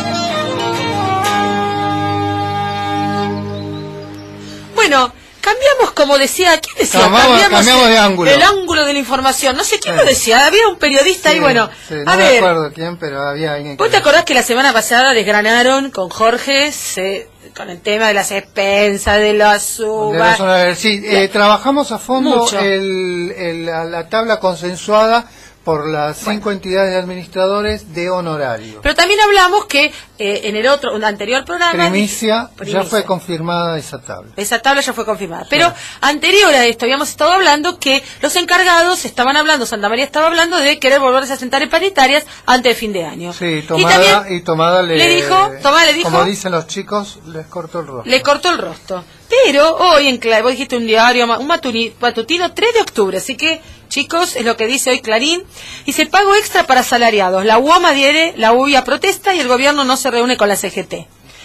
Bueno, cambiamos, como decía, ¿quién decía? Cambiamos, cambiamos cambiamos el, de ángulo. el ángulo de la información. No sé quién Sí. lo decía, había un periodista Sí, y bueno, sí, no a me ver, acuerdo quién, pero había alguien que... ¿vos te acordás que la semana pasada desgranaron con Jorge se, con el tema de las expensas, de las de uvas? la- sí, eh, trabajamos a fondo Mucho. el, el- la, la tabla consensuada por las cinco entidades de administradores de honorarios. Pero también hablamos que eh, en el otro, un anterior programa... Primicia, Primicia. ya fue confirmada esa tabla. Esa tabla ya fue confirmada. Pero anterior a esto habíamos estado hablando que los encargados estaban hablando, Santa María estaba hablando de querer volverse a sentar en paritarias antes de fin de año. Sí, y Tomada, también y Tomada le, le dijo, Tomada le dijo, como dicen los chicos, les cortó el rostro. le cortó el rostro. Pero hoy en Clarín, vos dijiste un diario, un matuni- matutino, tres de octubre, así que, chicos, es lo que dice hoy Clarín, dice pago extra para asalariados, la U O M adhiere, la U I A protesta y el gobierno no se reúne con la C G T.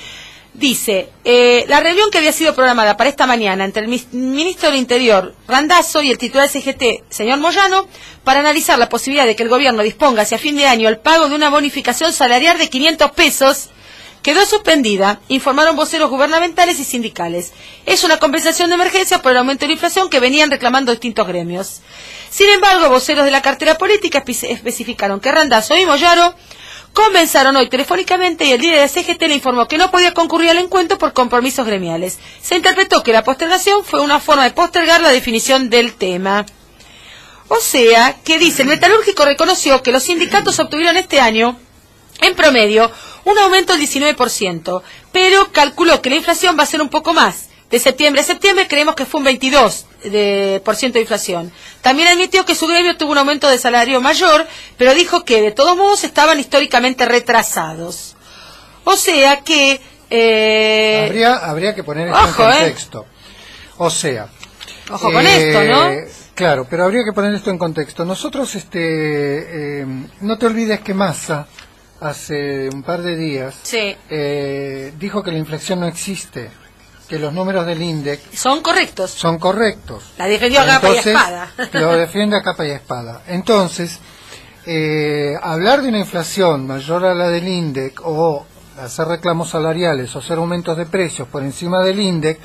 Dice, eh, la reunión que había sido programada para esta mañana entre el mis- ministro del Interior, Randazzo, y el titular del C G T, señor Moyano, para analizar la posibilidad de que el gobierno disponga hacia fin de año el pago de una bonificación salarial de quinientos pesos, quedó suspendida, informaron voceros gubernamentales y sindicales. Es una compensación de emergencia por el aumento de la inflación que venían reclamando distintos gremios. Sin embargo, voceros de la cartera política espe- especificaron que Randazzo y Moyano conversaron hoy telefónicamente y el líder de C G T le informó que no podía concurrir al encuentro por compromisos gremiales. Se interpretó que la postergación fue una forma de postergar la definición del tema. O sea, que dice, el metalúrgico reconoció que los sindicatos obtuvieron este año, en promedio, un aumento del diecinueve por ciento, pero calculó que la inflación va a ser un poco más. De septiembre a septiembre creemos que fue un veintidós por ciento de inflación. También admitió que su gremio tuvo un aumento de salario mayor, pero dijo que de todos modos estaban históricamente retrasados. O sea que... Eh... Habría, habría que poner esto Ojo, en eh. contexto. O sea... Ojo con esto, ¿no? Claro, pero habría que poner esto en contexto. Nosotros, este, eh, no te olvides que Massa, hace un par de días, Sí. eh, dijo que la inflación no existe, que los números del INDEC Son correctos. son correctos. La defendió a capa y Entonces, espada. Lo defiende a capa y espada. Entonces, eh, hablar de una inflación mayor a la del INDEC o hacer reclamos salariales o hacer aumentos de precios por encima del INDEC,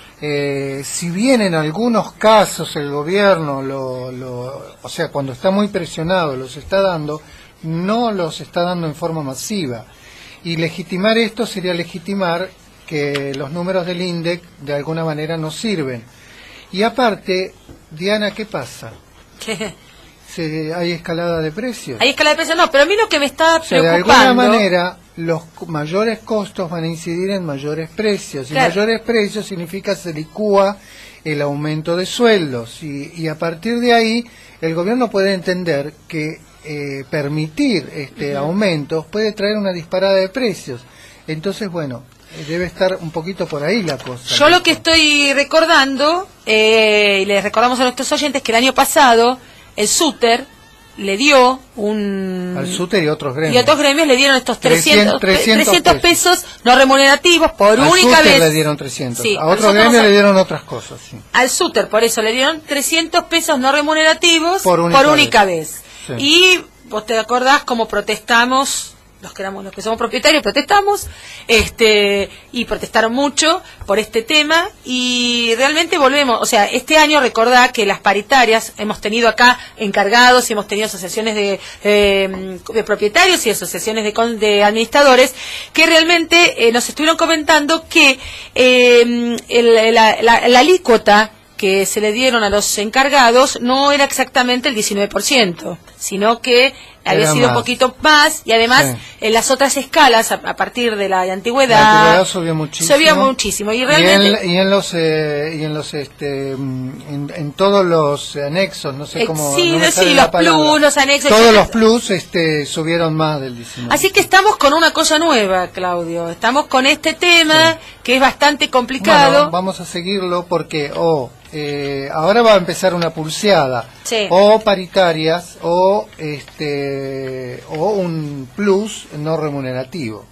eh, si bien en algunos casos el gobierno, lo, lo, o sea, cuando está muy presionado los está dando, no los está dando en forma masiva. Y legitimar esto sería legitimar que los números del INDEC de alguna manera no sirven. Y aparte, Diana, ¿qué pasa? ¿Qué? Se, ¿Hay escalada de precios? Hay escala de precios, no, pero a mí lo que me está O sea, de preocupando... alguna manera, los co- mayores costos van a incidir en mayores precios. Y Claro. mayores precios significa se licúa el aumento de sueldos. Y, y a partir de ahí, el gobierno puede entender que eh, permitir este Uh-huh. aumentos puede traer una disparada de precios. Entonces, bueno, eh, debe estar un poquito por ahí la cosa. Yo lo que estoy recordando, eh, y les recordamos a nuestros oyentes, que el año pasado el SUTER le dio un... Al SUTER y otros gremios. Y otros gremios le dieron estos trescientos, trescientos trescientos pesos no remunerativos por Al única SUTER vez. le dieron trescientos. Sí, a otros nosotros gremios vamos a- le dieron otras cosas. Sí. Al SUTER, por eso, le dieron trescientos pesos no remunerativos Por única única vez. Sí. Y vos te acordás cómo protestamos, los que éramos, los que somos propietarios protestamos, este, y protestaron mucho por este tema, y realmente volvemos, o sea, este año recordá que las paritarias hemos tenido acá encargados y hemos tenido asociaciones de, eh, de propietarios y asociaciones de, con- de administradores que realmente eh, nos estuvieron comentando que eh, el- la, la, la alícuota que se le dieron a los encargados no era exactamente el diecinueve por ciento, sino que había Era sido más. un poquito más, y además Sí. en las otras escalas, a, a partir de la antigüedad, La antigüedad subió muchísimo. subió muchísimo, y Y realmente... en, y en los eh, y en los este mm, en, en todos los anexos, no sé Eh, cómo sí, no me sí, sale los la palabra. plus, los anexos, todos etcétera. los plus este subieron más del diecinueve. Así que estamos con una cosa nueva, Claudio. Estamos con este tema que es bastante complicado. Bueno, vamos a seguirlo porque o eh, ahora va a empezar una pulseada, Sí. o paritarias o este o un plus no remunerativo.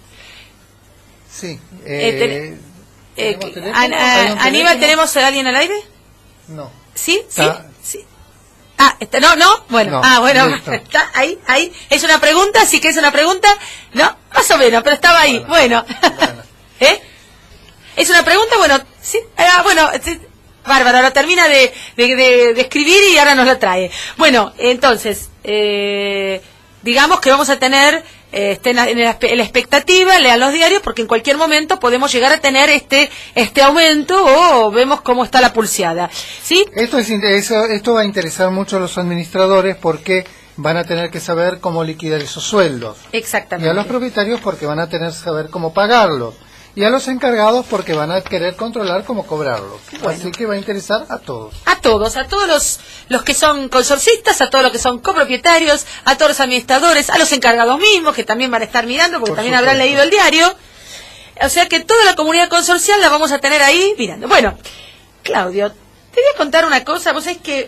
Sí. Eh, Eh, Eh, ¿tenemos teléfono? An- ¿Hay un a- Aníbal, teléfono? ¿tenemos a alguien al aire? No. ¿Sí? ¿Sí? Está- ¿Sí? Ah, está, no, no, bueno, No, ah, bueno, listo. está ahí, ahí. ¿Es una pregunta? ¿Sí que es una pregunta? No, más o menos, pero estaba ahí. Bueno. Bueno. ¿Eh? ¿Es una pregunta? Bueno, sí. Ah, bueno, sí. Bárbara, lo termina de, de, de- de escribir y ahora nos lo trae. Bueno, entonces, eh, digamos que vamos a tener, eh, estén en la, en la expectativa, lean los diarios, porque en cualquier momento podemos llegar a tener este este aumento o vemos cómo está la pulseada. ¿Sí? Esto, es, inte- eso- esto va a interesar mucho a los administradores porque van a tener que saber cómo liquidar esos sueldos. Y Exactamente. a los propietarios porque van a tener que saber cómo pagarlos. Y a los encargados porque van a querer controlar cómo cobrarlos. Bueno. Así que va a interesar a todos. A todos, a todos los, los que son consorcistas, a todos los que son copropietarios, a todos los administradores, a los encargados mismos, que también van a estar mirando, porque Por también habrán supuesto. leído el diario. O sea que toda la comunidad consorcial la vamos a tener ahí mirando. Bueno, Claudio, te voy a contar una cosa. Vos sabés que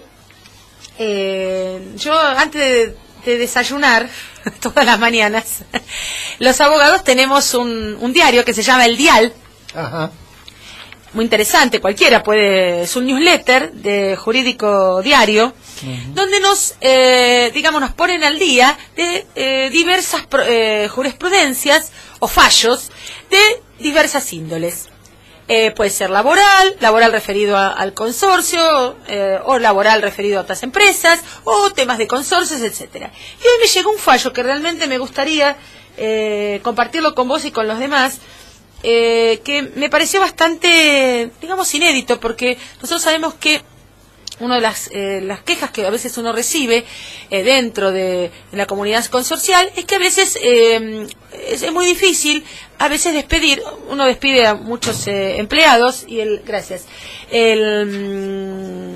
eh, yo antes de, de desayunar, todas las mañanas, los abogados tenemos un, un diario que se llama El Dial, Ajá. muy interesante, cualquiera puede, es un newsletter de Jurídico Diario, donde nos, eh, digamos, nos ponen al día de eh, diversas pro- eh, jurisprudencias o fallos de diversas índoles. Eh, puede ser laboral, laboral referido a- al consorcio, eh, o laboral referido a otras empresas, o temas de consorcios, etcétera. Y hoy me llegó un fallo que realmente me gustaría eh, compartirlo con vos y con los demás, eh, que me pareció bastante, digamos, inédito, porque nosotros sabemos que una de las, eh, las quejas que a veces uno recibe eh, dentro de, de la comunidad consorcial es que a veces eh, es, es muy difícil a veces despedir, uno despide a muchos eh, empleados y el, gracias, el, mm,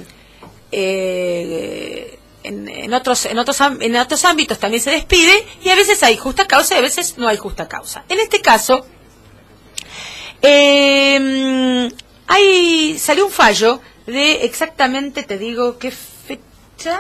eh, en, en otros en otros am- en otros ámbitos también se despide y a veces hay justa causa y a veces no hay justa causa. En este caso eh, ahí salió un fallo de exactamente, te digo, ¿qué fecha?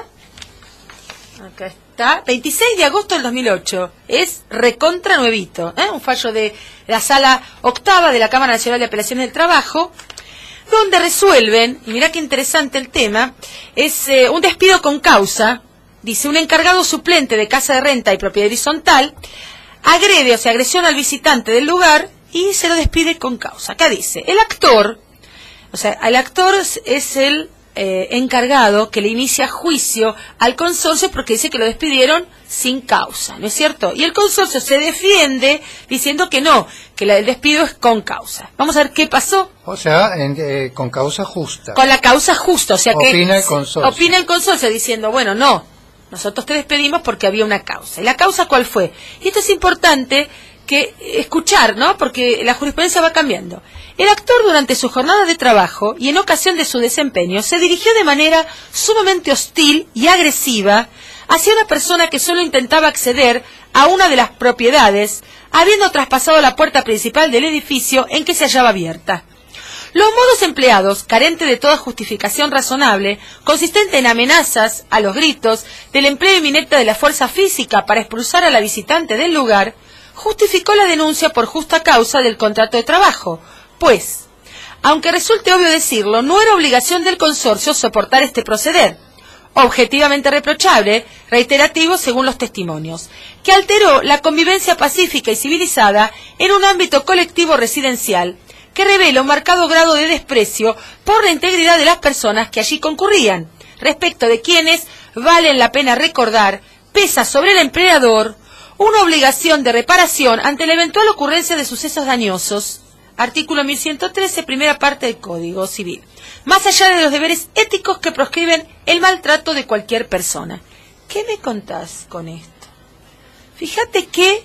Acá está, veintiséis de agosto del dos mil ocho. Es recontra nuevito, ¿eh? Un fallo de la Sala Octava de la Cámara Nacional de Apelaciones del Trabajo, donde resuelven, y mirá qué interesante el tema, es eh, un despido con causa. Dice, un encargado suplente de casa de renta y propiedad horizontal agrede, o sea, agresión al visitante del lugar y se lo despide con causa. Acá dice, el actor, o sea, el actor es- es el eh, encargado que le inicia juicio al consorcio porque dice que lo despidieron sin causa, ¿no es cierto? Y el consorcio se defiende diciendo que no, que la- el despido es con causa. Vamos a ver qué pasó O sea, en- eh, con causa justa. con la causa justa, o sea que Opina el consorcio. opina el consorcio diciendo, bueno, no, nosotros te despedimos porque había una causa. ¿Y la causa cuál fue? Y esto es importante que escuchar, ¿no? Porque la jurisprudencia va cambiando. El actor durante su jornada de trabajo y en ocasión de su desempeño se dirigió de manera sumamente hostil y agresiva hacia una persona que solo intentaba acceder a una de las propiedades, habiendo traspasado la puerta principal del edificio en que se hallaba abierta. Los modos empleados, carentes de toda justificación razonable, consistente en amenazas, a los gritos, del empleo inminente de la fuerza física para expulsar a la visitante del lugar, justificó la denuncia por justa causa del contrato de trabajo, pues, aunque resulte obvio decirlo, no era obligación del consorcio soportar este proceder, objetivamente reprochable, reiterativo según los testimonios, que alteró la convivencia pacífica y civilizada en un ámbito colectivo residencial, que revela un marcado grado de desprecio por la integridad de las personas que allí concurrían, respecto de quienes, valen la pena recordar, pesa sobre el empleador una obligación de reparación ante la eventual ocurrencia de sucesos dañosos. Artículo mil ciento trece, primera parte del Código Civil. Más allá de los deberes éticos que proscriben el maltrato de cualquier persona. ¿Qué me contás con esto? Fíjate que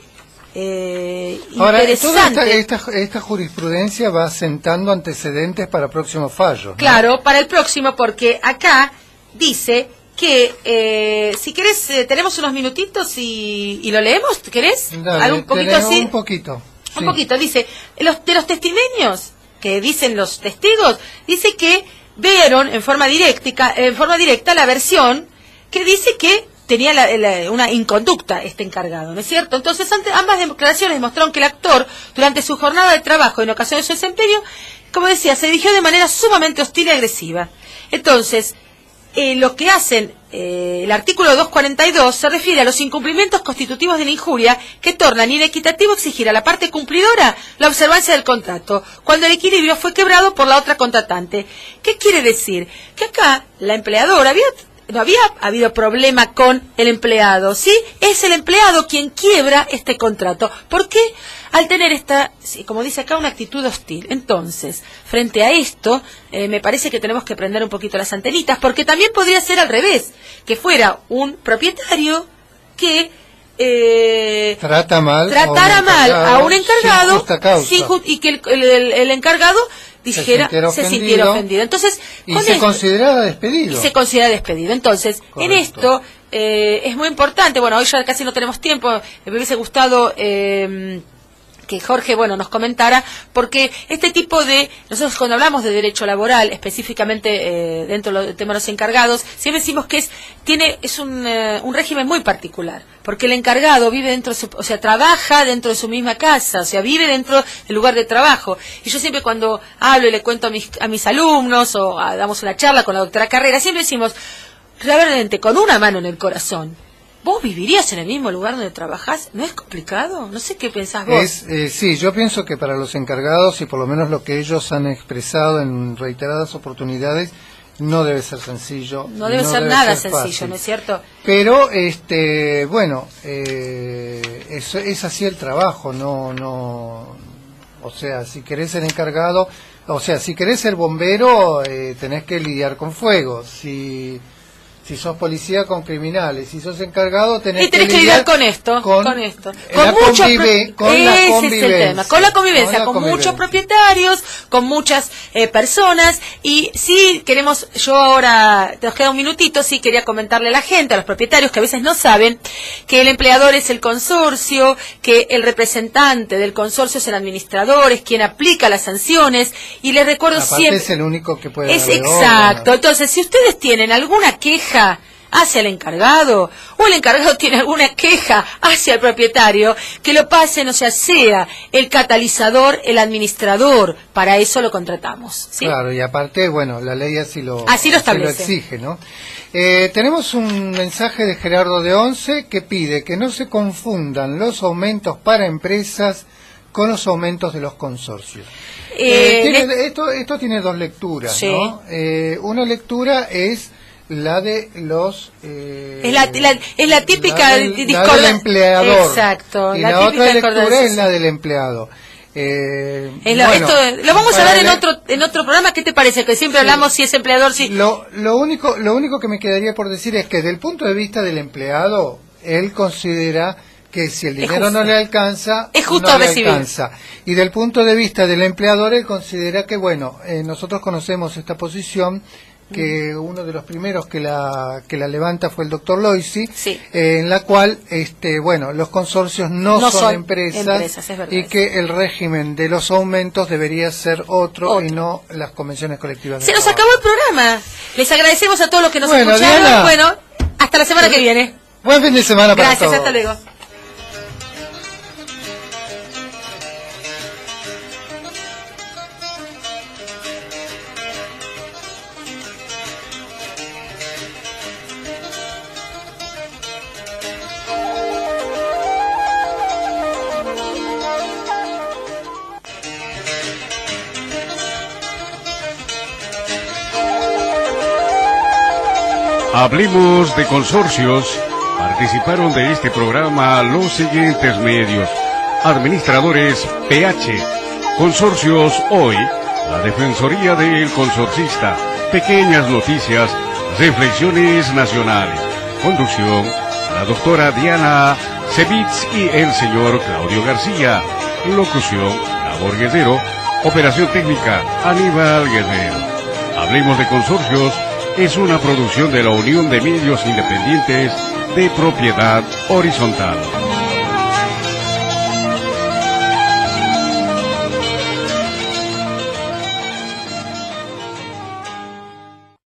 eh, Ahora, toda interesante. esta, esta, esta jurisprudencia va sentando antecedentes para próximos fallos, ¿no? Claro, para el próximo, porque acá dice que eh, si querés, eh, tenemos unos minutitos y, y lo leemos, ¿querés? Dale, ¿Algún poquito tenemos así? Un poquito. Un sí. poquito, dice, los, de los testimonios que dicen los testigos, dice que vieron en forma directa, en forma directa la versión que dice que tenía la, la, una inconducta este encargado, ¿no es cierto? Entonces, ante, ambas declaraciones mostraron que el actor, durante su jornada de trabajo en ocasión de su desempeño, como decía, se dirigió de manera sumamente hostil y agresiva. Entonces, eh, lo que hacen, eh, el artículo doscientos cuarenta y dos se refiere a los incumplimientos constitutivos de la injuria que tornan inequitativo exigir a la parte cumplidora la observancia del contrato, cuando el equilibrio fue quebrado por la otra contratante. ¿Qué quiere decir? Que acá la empleadora había... no había habido problema con el empleado, ¿sí? Es el empleado quien quiebra este contrato. ¿Por qué? Al tener esta, como dice acá, una actitud hostil. Entonces, frente a esto, eh, me parece que tenemos que prender un poquito las antenitas, porque también podría ser al revés, que fuera un propietario que eh, Trata mal tratara a mal a un encargado sin justa causa. sin ju- y que el, el, el, el encargado dijera, se sintiera se ofendido, sintiera ofendido. Entonces, y con se esto- consideraba despedido. y se considera despedido. Entonces, Correcto. en esto eh, es muy importante, bueno, hoy ya casi no tenemos tiempo, me hubiese gustado eh, que Jorge, bueno, nos comentara, porque este tipo de, nosotros cuando hablamos de derecho laboral, específicamente eh, dentro del tema de los encargados, siempre decimos que es tiene es un, eh, un régimen muy particular, porque el encargado vive dentro de su, o sea, trabaja dentro de su misma casa, o sea, vive dentro del lugar de trabajo. Y yo siempre cuando hablo y le cuento a mis, a mis alumnos, o a, damos una charla con la doctora Carrera, siempre decimos, realmente, con una mano en el corazón, ¿vos vivirías en el mismo lugar donde trabajás? ¿No es complicado? No sé qué pensás vos. Es, eh, sí, yo pienso que para los encargados, y por lo menos lo que ellos han expresado en reiteradas oportunidades, no debe ser sencillo. No debe ser nada sencillo, fácil. ¿no es cierto? Pero, este, bueno, eh, es, es así el trabajo, no, no, o sea, si querés ser encargado, o sea, si querés ser bombero, eh, tenés que lidiar con fuego. Si Si sos policía, con criminales. Si sos encargado, tenés, Y tenés que que lidiar lidiar con esto, con, con esto. la muchos convive- pro- con la Ese es el convivencia. tema, con la convivencia, Con la con convivencia. muchos propietarios, con muchas eh, personas. Y sí queremos, yo ahora, nos queda un minutito, sí quería comentarle a la gente, a los propietarios que a veces no saben, que el empleador es el consorcio, que el representante del consorcio es el administrador, es quien aplica las sanciones. Y les recuerdo Aparte siempre... es el único que puede Es darle exacto. órdenes. Entonces, si ustedes tienen alguna queja hacia el encargado, o el encargado tiene alguna queja hacia el propietario, que lo pasen, o sea, sea el catalizador, el administrador, para eso lo contratamos, ¿sí? Claro, y aparte, bueno, la ley así lo, Así lo establece. exige, ¿no? Eh, tenemos un mensaje de Gerardo de Once que pide que no se confundan los aumentos para empresas con los aumentos de los consorcios. Eh, Eh, tiene- le- esto, esto tiene dos lecturas, Sí. ¿no? Eh, una lectura es la de los... eh, Es la- la- es la típica la del, la discorda- del empleador. Exacto, Y la la, típica otra lectura discordancia. es la del empleado. Eh, es lo, bueno, esto, lo vamos a para hablar en le- otro en otro programa. ¿Qué te parece? Que siempre Sí. hablamos si es empleador, si... Lo, lo único lo único que me quedaría por decir es que desde el punto de vista del empleado, él considera que si el Es dinero justo. no le alcanza, Es justo no le recibir. alcanza. Y del punto de vista del empleador, él considera que, bueno, eh, nosotros conocemos esta posición, que uno de los primeros que la que la levanta fue el doctor Loisi, Sí. eh, en la cual, este, bueno, los consorcios no, No son, son empresas, empresas, es verdad. y que el régimen de los aumentos debería ser otro, Otro. y no las convenciones colectivas de Se nos trabajo. acabó el programa. Les agradecemos a todos los que nos Bueno, escucharon. Diana. Bueno, hasta la semana que viene. Buen fin de semana para Gracias, todos. hasta luego. Hablemos de consorcios. Participaron de este programa los siguientes medios. Administradores P H. Consorcios Hoy. La Defensoría del Consorcista. Pequeñas noticias. Reflexiones nacionales. Conducción, la doctora Diana Sevitz y el señor Claudio García. Locución, Labor Guerrero. Operación técnica, Aníbal Guerrero. Hablemos de Consorcios es una producción de la Unión de Medios Independientes de Propiedad Horizontal.